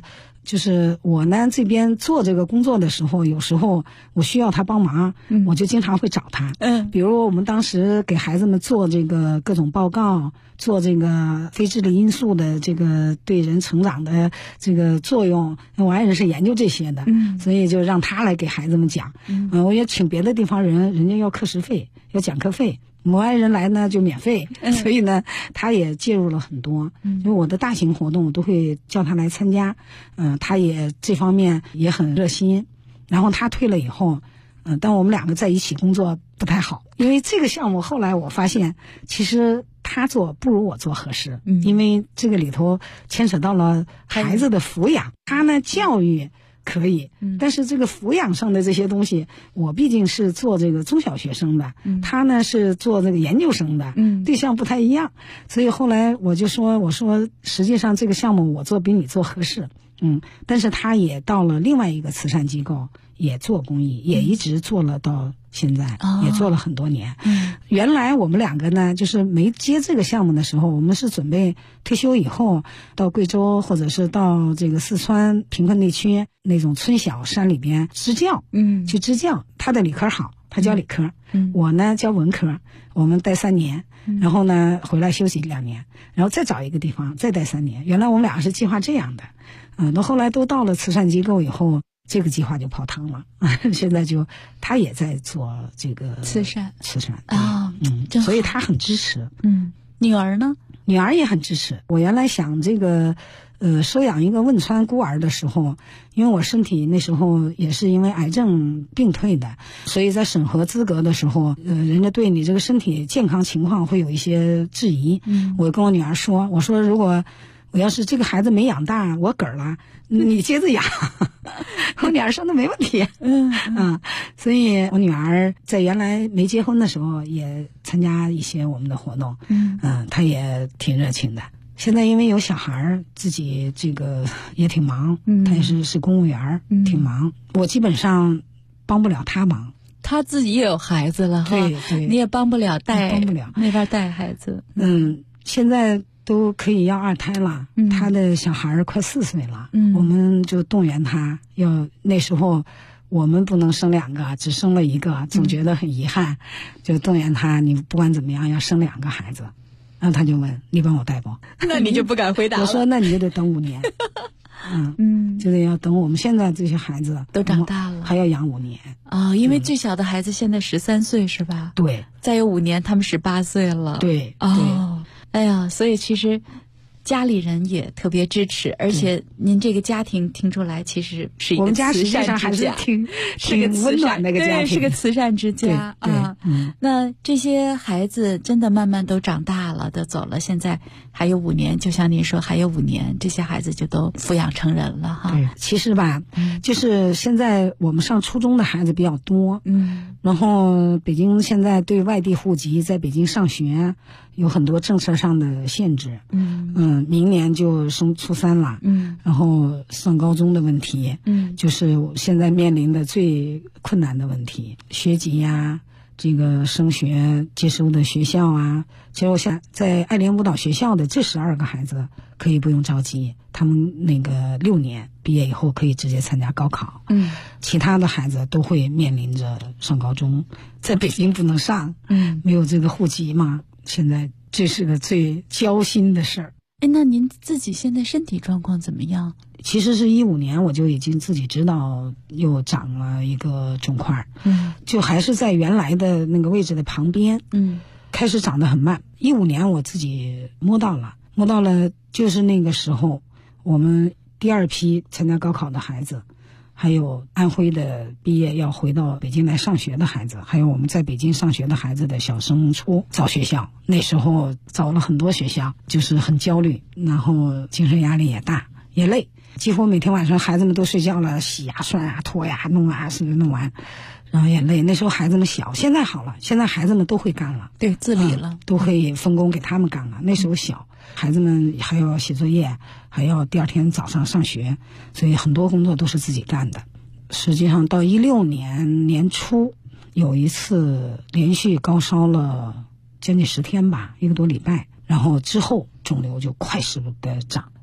Speaker 10: 就是我呢这边做这个工作的时候，有时候我需要他帮忙，我就经常会找他。比如我们当时给孩子们做这个各种报告，做这个非智力因素的这个对人成长的这个作用，我爱人是研究这些的，所以就让他来给孩子们讲。我也请别的地方人家要课时费，要讲课费。我爱人来呢就免费，所以呢他也介入了很多。因为我的大型活动我都会叫他来参加，他也这方面也很热心。然后他退了以后，但我们两个在一起工作不太好，因为这个项目后来我发现其实他做不如我做合适，因为这个里头牵扯到了孩子的抚养，他呢教育可以，但是这个抚养上的这些东西，我毕竟是做这个中小学生的，他呢是做这个研究生的，对象不太一样，所以后来我就说，我说实际上这个项目我做比你做合适，但是他也到了另外一个慈善机构，也做公益，也一直做了到现在，也做了很多年。原来我们两个呢，就是没接这个项目的时候，我们是准备退休以后到贵州或者是到这个四川贫困地区那种村小山里边支教，去支教。他的理科好，他教理科，我呢教文科，我们待3年，然后呢回来休息2年，然后再找一个地方再待3年。原来我们俩是计划这样的，那后来都到了慈善机构以后，这个计划就泡汤了。现在就他也在做这个
Speaker 11: 慈善
Speaker 10: 啊，所以他很支持。
Speaker 11: 女儿呢？
Speaker 10: 女儿也很支持。我原来想这个收养一个汶川孤儿的时候，因为我身体那时候也是因为癌症病退的，所以在审核资格的时候，人家对你这个身体健康情况会有一些质疑。我跟我女儿说，我说如果我要是这个孩子没养大，我嗝了，你接着养。我女儿说那没问题。所以我女儿在原来没结婚的时候也参加一些我们的活动，她也挺热情的。现在因为有小孩，自己这个也挺忙，她也是公务员，挺忙。我基本上帮不了她忙。
Speaker 11: 她自己也有孩子了哈，对，你也帮不了那边带孩子。
Speaker 10: 现在都可以要2胎了，他的小孩快4岁了，我们就动员他，那时候我们不能生2个，只生了1个，总觉得很遗憾，就动员他，你不管怎么样要生2个孩子。然后他就问你帮我带不？
Speaker 11: 那你就不敢回答了。
Speaker 10: 我说那你就得等5年，就得要等我们现在这些孩子
Speaker 11: 都长大了，
Speaker 10: 还要养5年
Speaker 11: 啊。因为最小的孩子现在13岁是吧？
Speaker 10: 对，
Speaker 11: 再有5年他们18岁了。
Speaker 10: 对，
Speaker 11: 哎呀，所以其实家里人也特别支持，而且您这个家庭听出来其实是一个慈善之家，
Speaker 10: 还是挺温暖的一个家庭，
Speaker 11: 对，是个慈善之家啊。那这些孩子真的慢慢都长大了，都走了，现在还有5年，就像您说还有5年，这些孩子就都抚养成人了哈。
Speaker 10: 对，其实吧，就是现在我们上初中的孩子比较多，然后北京现在对外地户籍在北京上学有很多政策上的限制，明年就升初3了，然后上高中的问题，就是现在面临的最困难的问题，学籍呀，这个升学接收的学校啊。其实我想在爱联舞蹈学校的这12个孩子可以不用着急，他们那个6年毕业以后可以直接参加高考，其他的孩子都会面临着上高中，在北京不能上，没有这个户籍嘛，现在这是个最焦心的事儿。
Speaker 11: 那您自己现在身体状况怎么样？
Speaker 10: 其实是15年我就已经自己知道又长了一个肿块，就还是在原来的那个位置的旁边，开始长得很慢。15年我自己摸到了，就是那个时候我们第2批参加高考的孩子，还有安徽的毕业要回到北京来上学的孩子，还有我们在北京上学的孩子的小升初找学校，那时候找了很多学校，就是很焦虑，然后精神压力也大也累，几乎每天晚上孩子们都睡觉了，洗呀涮呀拖呀弄啊，是弄完然后也累。那时候孩子们小，现在好了，现在孩子们都会干了，
Speaker 11: 对，自理了，
Speaker 10: 都可以分工给他们干了。那时候小，孩子们还要写作业，还要第2天早上上学，所以很多工作都是自己干的。实际上到16年年初有一次连续高烧了将近10天吧，1个多礼拜，然后之后肿瘤就快速的长。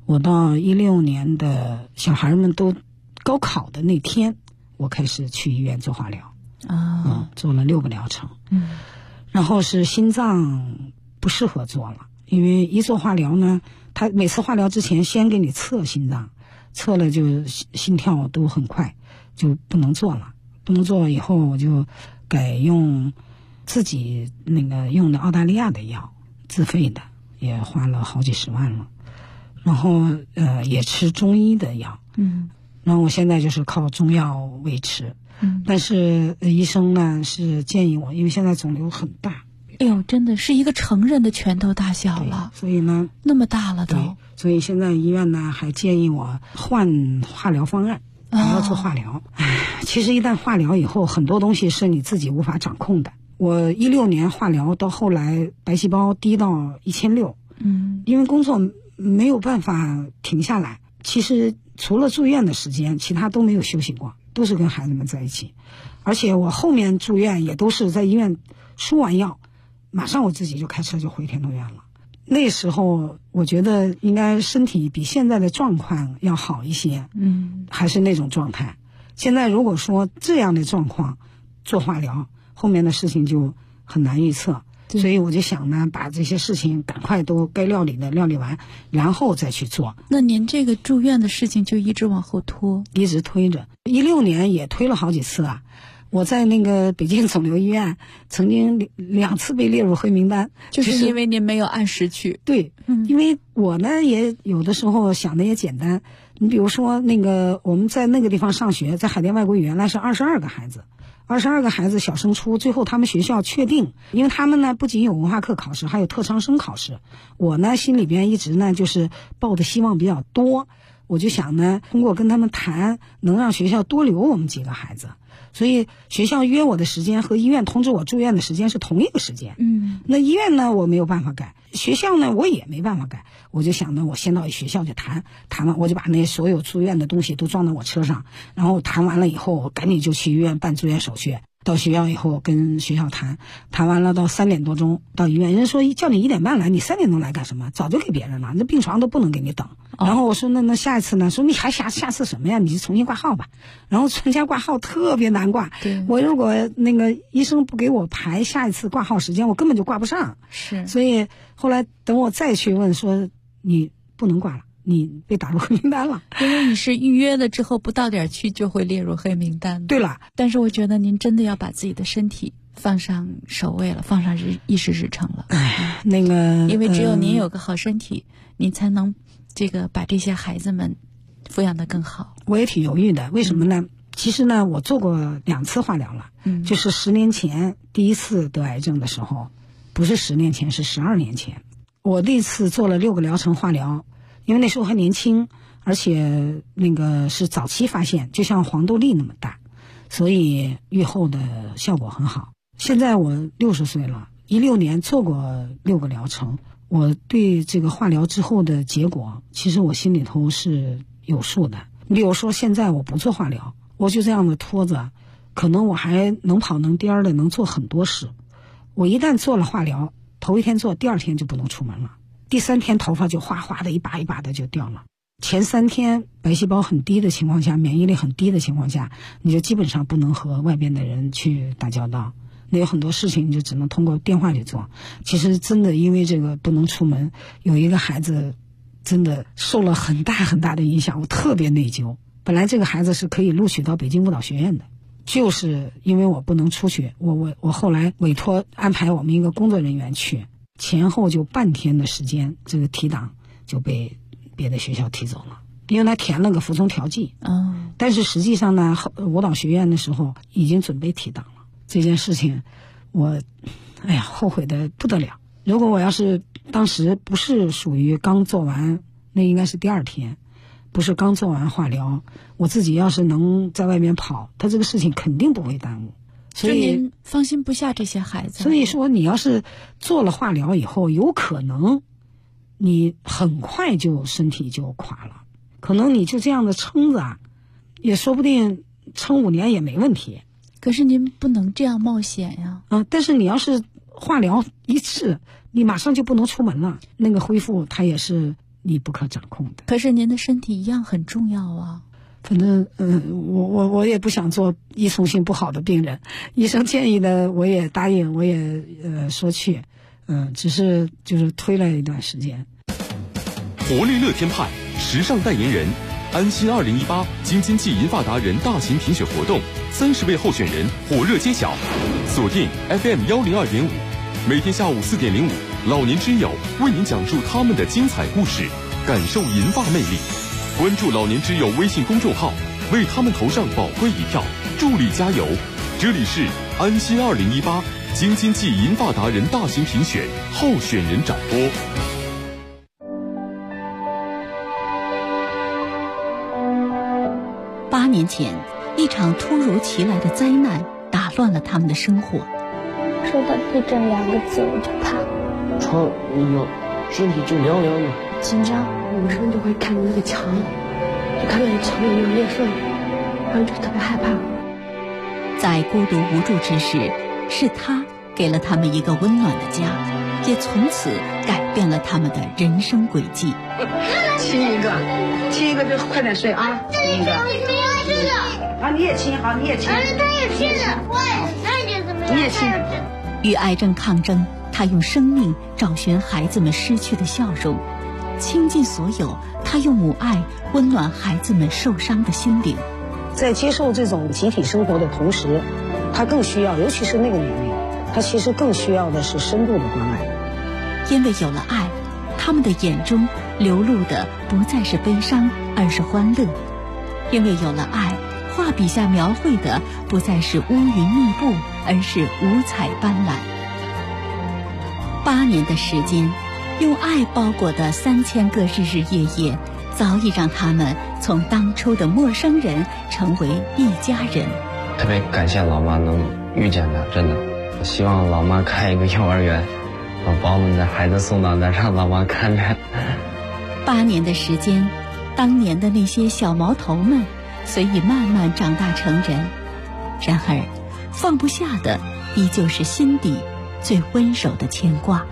Speaker 10: 我到16年的小孩们都高考的那天，我开始去医院做化疗做了6个疗程。然后是心脏不适合做了，因为一做化疗呢，他每次化疗之前先给你测心脏，测了就心跳都很快，就不能做了。不能做以后，我就改用自己那个用的澳大利亚的药，自费的，也花了好几十万了。然后也吃中医的药，然后我现在就是靠中药维持。但是医生呢是建议我，因为现在肿瘤很大，
Speaker 11: 哎呦，真的是一个成人的拳头大小了，
Speaker 10: 所以呢
Speaker 11: 那么大了都。
Speaker 10: 所以现在医院呢还建议我换化疗方案，还要做化疗。其实一旦化疗以后，很多东西是你自己无法掌控的。我16年化疗到后来白细胞低到1600，因为工作没有办法停下来。其实除了住院的时间，其他都没有休息过，都是跟孩子们在一起。而且我后面住院也都是在医院输完药，马上我自己就开车就回天通苑了。那时候我觉得应该身体比现在的状况要好一些，还是那种状态。现在如果说这样的状况做化疗，后面的事情就很难预测。所以我就想呢，把这些事情赶快都该料理的料理完，然后再去做。
Speaker 11: 那您这个住院的事情就一直往后拖，
Speaker 10: 一直推着。16年也推了好几次啊。我在那个北京肿瘤医院曾经2次被列入黑名单，
Speaker 11: 就是因为您没有按时去。
Speaker 10: 对，因为我呢也有的时候想的也简单。你比如说那个我们在那个地方上学，在海淀外国语原来是22个孩子。22个孩子小升初，最后他们学校确定，因为他们呢不仅有文化课考试，还有特长生考试。我呢心里边一直呢就是抱的希望比较多，我就想呢通过跟他们谈，能让学校多留我们几个孩子。所以学校约我的时间和医院通知我住院的时间是同一个时间。那医院呢我没有办法改，学校呢我也没办法改。我就想呢我先到学校去谈完，我就把那所有住院的东西都装到我车上，然后谈完了以后我赶紧就去医院办住院手续。到学校以后跟学校谈完了，到3点多钟到医院，人说叫你1点半来，你3点钟来干什么？早就给别人了，那病床都不能给你等。然后我说那下一次呢？说你还下次什么呀？你就重新挂号吧。然后参加挂号特别难挂，我如果那个医生不给我排下一次挂号时间，我根本就挂不上。
Speaker 11: 是，
Speaker 10: 所以后来等我再去问说你不能挂了，你被打入黑名单了。
Speaker 11: 因为你是预约了之后不到点去就会列入黑名单。
Speaker 10: 对了，
Speaker 11: 但是我觉得您真的要把自己的身体放上首位了，放上议事日程了。
Speaker 10: 那个
Speaker 11: 因为只有您有个好身体，您才能这个把这些孩子们抚养得更好。
Speaker 10: 我也挺犹豫的，为什么呢？其实呢我做过2次化疗了，就是10年前第一次得癌症的时候，不是10年前，是12年前。我那次做了6个疗程化疗，因为那时候还年轻，而且那个是早期发现，就像黄豆粒那么大，所以预后的效果很好。现在我60岁了，16年做过6个疗程，我对这个化疗之后的结果，其实我心里头是有数的。你比如说现在我不做化疗，我就这样的拖着，可能我还能跑能颠的，能做很多事。我一旦做了化疗，头一天做，第2天就不能出门了，第3天头发就哗哗的一把一把的就掉了。前3天白细胞很低的情况下，免疫力很低的情况下，你就基本上不能和外边的人去打交道，那有很多事情你就只能通过电话去做。其实真的因为这个不能出门，有一个孩子真的受了很大很大的影响，我特别内疚。本来这个孩子是可以录取到北京舞蹈学院的，就是因为我不能出去，我后来委托安排我们一个工作人员去，前后就半天的时间，这个提档就被别的学校提走了，因为他填了个服从调剂。但是实际上呢，舞蹈学院的时候已经准备提档了。这件事情我后悔的不得了。如果我要是当时不是属于刚做完，那应该是第2天，不是刚做完化疗，我自己要是能在外面跑，他这个事情肯定不会耽误。所以
Speaker 11: 您放心不下这些孩子。
Speaker 10: 所以说你要是做了化疗以后，有可能你很快就身体就垮了，可能你就这样的撑着也说不定撑5年也没问题。
Speaker 11: 可是您不能这样冒险呀。
Speaker 10: 但是你要是化疗一次，你马上就不能出门了，那个恢复它也是你不可掌控的。
Speaker 11: 可是您的身体一样很重要啊。
Speaker 10: 反正我也不想做依从性不好的病人，医生建议的我也答应，我也说去，只是就是推了一段时间。
Speaker 5: 活力乐天派时尚代言人，安心2018京津冀银发达人大型评选活动，30位候选人火热揭晓，锁定 FM 102.5，每天下午4点05，老年之友为您讲述他们的精彩故事，感受银发魅力。关注老年之友微信公众号，为他们投上宝贵一票，助力加油。这里是安心2018京津冀银发达人大型评选候选人展播。
Speaker 11: 8年前，一场突如其来的灾难打乱了他们的生活。
Speaker 9: 说到地震2个字，我就怕。
Speaker 12: 床一摇，身体就凉凉的。
Speaker 13: 紧张，有时候就会看那个墙，就看那个墙有没有裂缝，然后就特别害怕。
Speaker 11: 在孤独无助之时，是他给了他们一个温暖的家，也从此改变了他们的人生轨迹。
Speaker 10: 亲一个就快点睡啊！亲一个。啊，你也亲，好，你也亲。他也亲的，我也怎么样？你也亲。
Speaker 11: 与癌症抗争，他用生命找寻孩子们失去的笑容，倾尽所有，他用母爱温暖孩子们受伤的心灵。
Speaker 10: 在接受这种集体生活的同时，他更需要，尤其是那个年龄，他其实更需要的是深度的关爱。
Speaker 11: 因为有了爱，他们的眼中流露的不再是悲伤，而是欢乐。因为有了爱，画笔下描绘的不再是乌云密布，而是五彩斑斓。8年的时间，用爱包裹的3000个日日夜夜，早已让他们从当初的陌生人成为一家人。
Speaker 16: 特别感谢老妈能遇见他，真的。希望老妈开一个幼儿园，把我们的孩子送到那，让老妈看着。
Speaker 11: 8年的时间，当年的那些小毛头们虽已慢慢长大成人，然而放不下的依旧是心底最温柔的牵挂。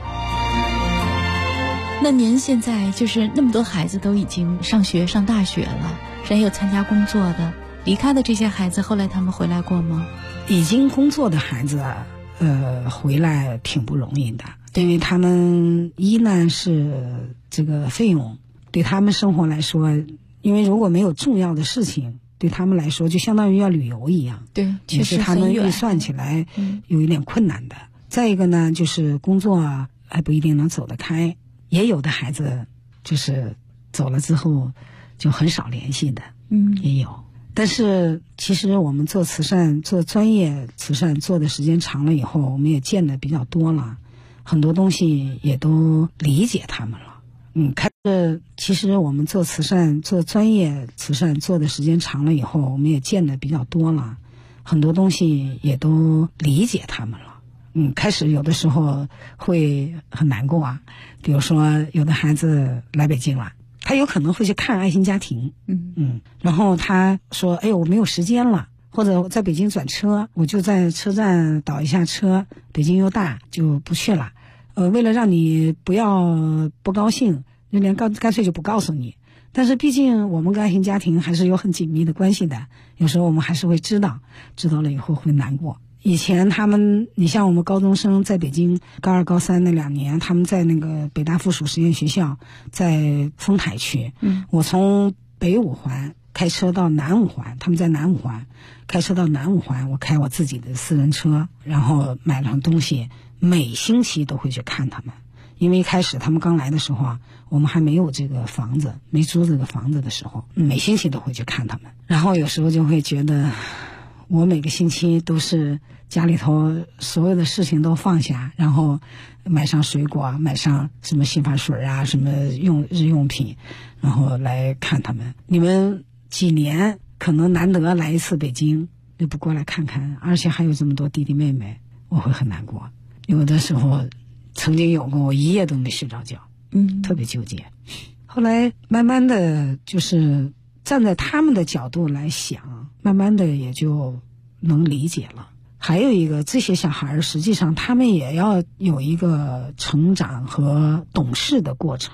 Speaker 11: 那您现在就是那么多孩子都已经上学上大学了，人有参加工作的，离开的这些孩子后来他们回来过吗？
Speaker 10: 已经工作的孩子回来挺不容易的，因为他们一呢是这个费用对他们生活来说，因为如果没有重要的事情，对他们来说就相当于要旅游一样，
Speaker 11: 对，确实
Speaker 10: 他们预算起来有一点困难的。再一个呢，就是工作还不一定能走得开，也有的孩子就是走了之后就很少联系的，也有。但是其实我们做慈善，做专业慈善做的时间长了以后，我们也见得比较多了，很多东西也都理解他们了。其实我们做慈善，做专业慈善做的时间长了以后，我们也见得比较多了，很多东西也都理解他们了。开始有的时候会很难过啊，比如说有的孩子来北京了，他有可能会去看爱心家庭，然后他说，哎呦，我没有时间了，或者我在北京转车，我就在车站倒一下车，北京又大，就不去了。为了让你不高兴，就干脆就不告诉你。但是毕竟我们跟爱心家庭还是有很紧密的关系的，有时候我们还是会知道了以后会难过。以前你像我们高中生在北京高2高3那2年，他们在那个北大附属实验学校，在丰台区，我从北五环开车到南五环，他们在南五环，开车到南五环，我开我自己的私人车，然后买了东西，每星期都会去看他们。因为一开始他们刚来的时候我们还没有这个房子，没租这个房子的时候，每星期都会去看他们。然后有时候就会觉得，我每个星期都是家里头所有的事情都放下，然后买上水果，买上什么洗发水啊，什么日用品，然后来看他们。你们几年可能难得来一次北京，就不过来看看，而且还有这么多弟弟妹妹，我会很难过。有的时候曾经有过我一夜都没睡着觉，特别纠结。后来慢慢的就是站在他们的角度来想，慢慢的也就能理解了。还有一个，这些小孩实际上他们也要有一个成长和懂事的过程。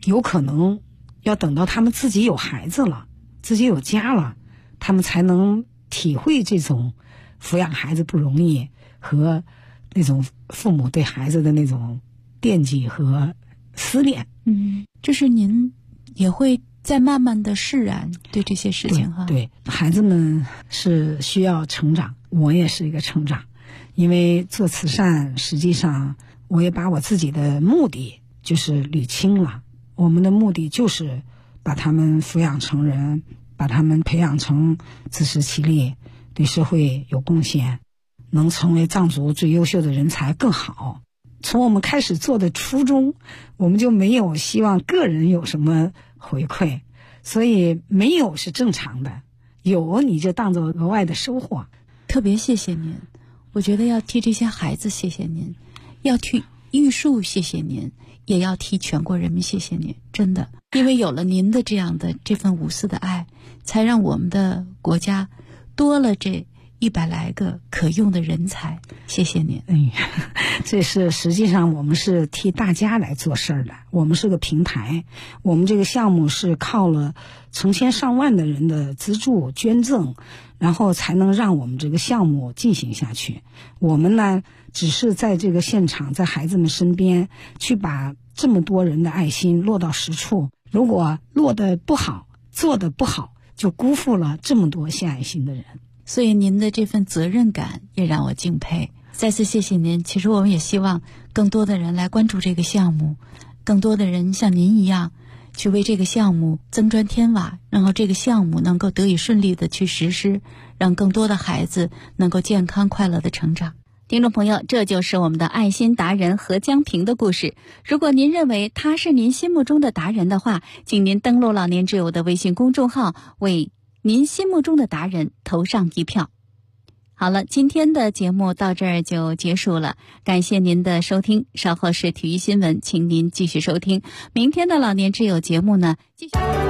Speaker 10: 有可能要等到他们自己有孩子了，自己有家了，他们才能体会这种抚养孩子不容易和那种父母对孩子的那种惦记和思念。
Speaker 11: 就是您也会在慢慢的释然对这些事情哈。
Speaker 10: 对，孩子们是需要成长，我也是一个成长。因为做慈善，实际上我也把我自己的目的就是捋清了。我们的目的就是把他们抚养成人，把他们培养成自食其力，对社会有贡献，能成为藏族最优秀的人才更好。从我们开始做的初衷，我们就没有希望个人有什么回馈，所以没有是正常的，有你就当做额外的收获。
Speaker 11: 特别谢谢您，我觉得要替这些孩子谢谢您，要替玉树谢谢您，也要替全国人民谢谢您，真的，因为有了您的这样的这份无私的爱，才让我们的国家多了这100来个可用的人才，谢谢您。
Speaker 10: 这是实际上我们是替大家来做事儿的，我们是个平台，我们这个项目是靠了成千上万的人的资助捐赠，然后才能让我们这个项目进行下去。我们呢，只是在这个现场，在孩子们身边，去把这么多人的爱心落到实处。如果落得不好，做得不好，就辜负了这么多献爱心的人。
Speaker 11: 所以您的这份责任感也让我敬佩。再次谢谢您。其实我们也希望更多的人来关注这个项目，更多的人像您一样去为这个项目增砖添瓦，然后这个项目能够得以顺利的去实施，让更多的孩子能够健康快乐的成长。听众朋友，这就是我们的爱心达人何江平的故事。如果您认为他是您心目中的达人的话，请您登录老年之友的微信公众号，为您心目中的达人投上一票。好了，今天的节目到这儿就结束了，感谢您的收听。稍后是体育新闻，请您继续收听。明天的老年之友节目呢，继续。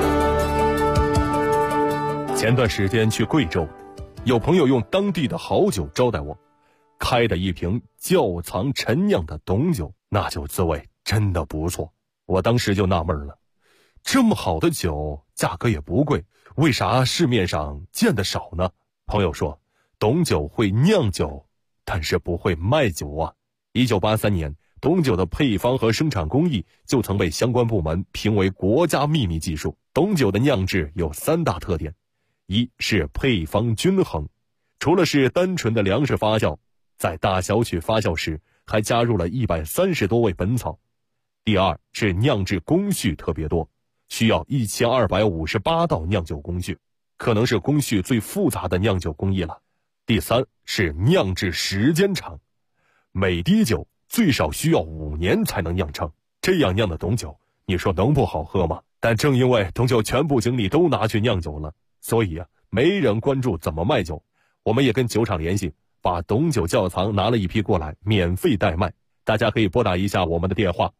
Speaker 7: 前段时间去贵州，有朋友用当地的好酒招待我，开的一瓶窖藏陈酿的董酒，那酒滋味真的不错。我当时就纳闷了，这么好的酒，价格也不贵，为啥市面上见得少呢？朋友说，董酒会酿酒，但是不会卖酒啊。1983年，董酒的配方和生产工艺就曾被相关部门评为国家秘密技术。董酒的酿制有3大特点：一是配方均衡，除了是单纯的粮食发酵，在大小曲发酵时还加入了130多味本草；第二是酿制工序特别多，需要1258道酿酒工序，可能是工序最复杂的酿酒工艺了；第三是酿制时间长，每滴酒最少需要5年才能酿成。这样酿的董酒，你说能不好喝吗？但正因为董酒全部精力都拿去酿酒了，所以没人关注怎么卖酒。我们也跟酒厂联系，把董酒窖藏拿了一批过来，免费代卖。大家可以拨打一下我们的电话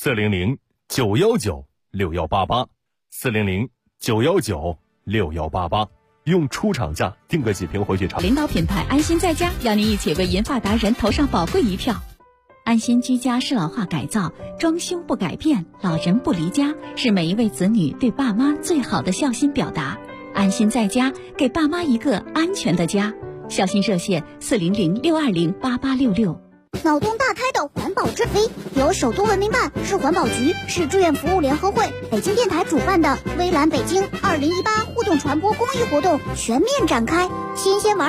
Speaker 7: ：400-919-6188，400-919-6188，用出厂价订个几瓶回去尝。
Speaker 4: 领导品牌安心在家，邀您一起为银发达人投上宝贵一票。安心居家适老化改造，装修不改变，老人不离家，是每一位子女对爸妈最好的孝心表达。安心在家，给爸妈一个安全的家。孝心热线400-620-8866。
Speaker 17: 脑洞大开的环保之飞，由首都文明办、市环保局、市志愿服务联合会、北京电台主办的微蓝北京2018互动传播公益活动全面展开，新鲜玩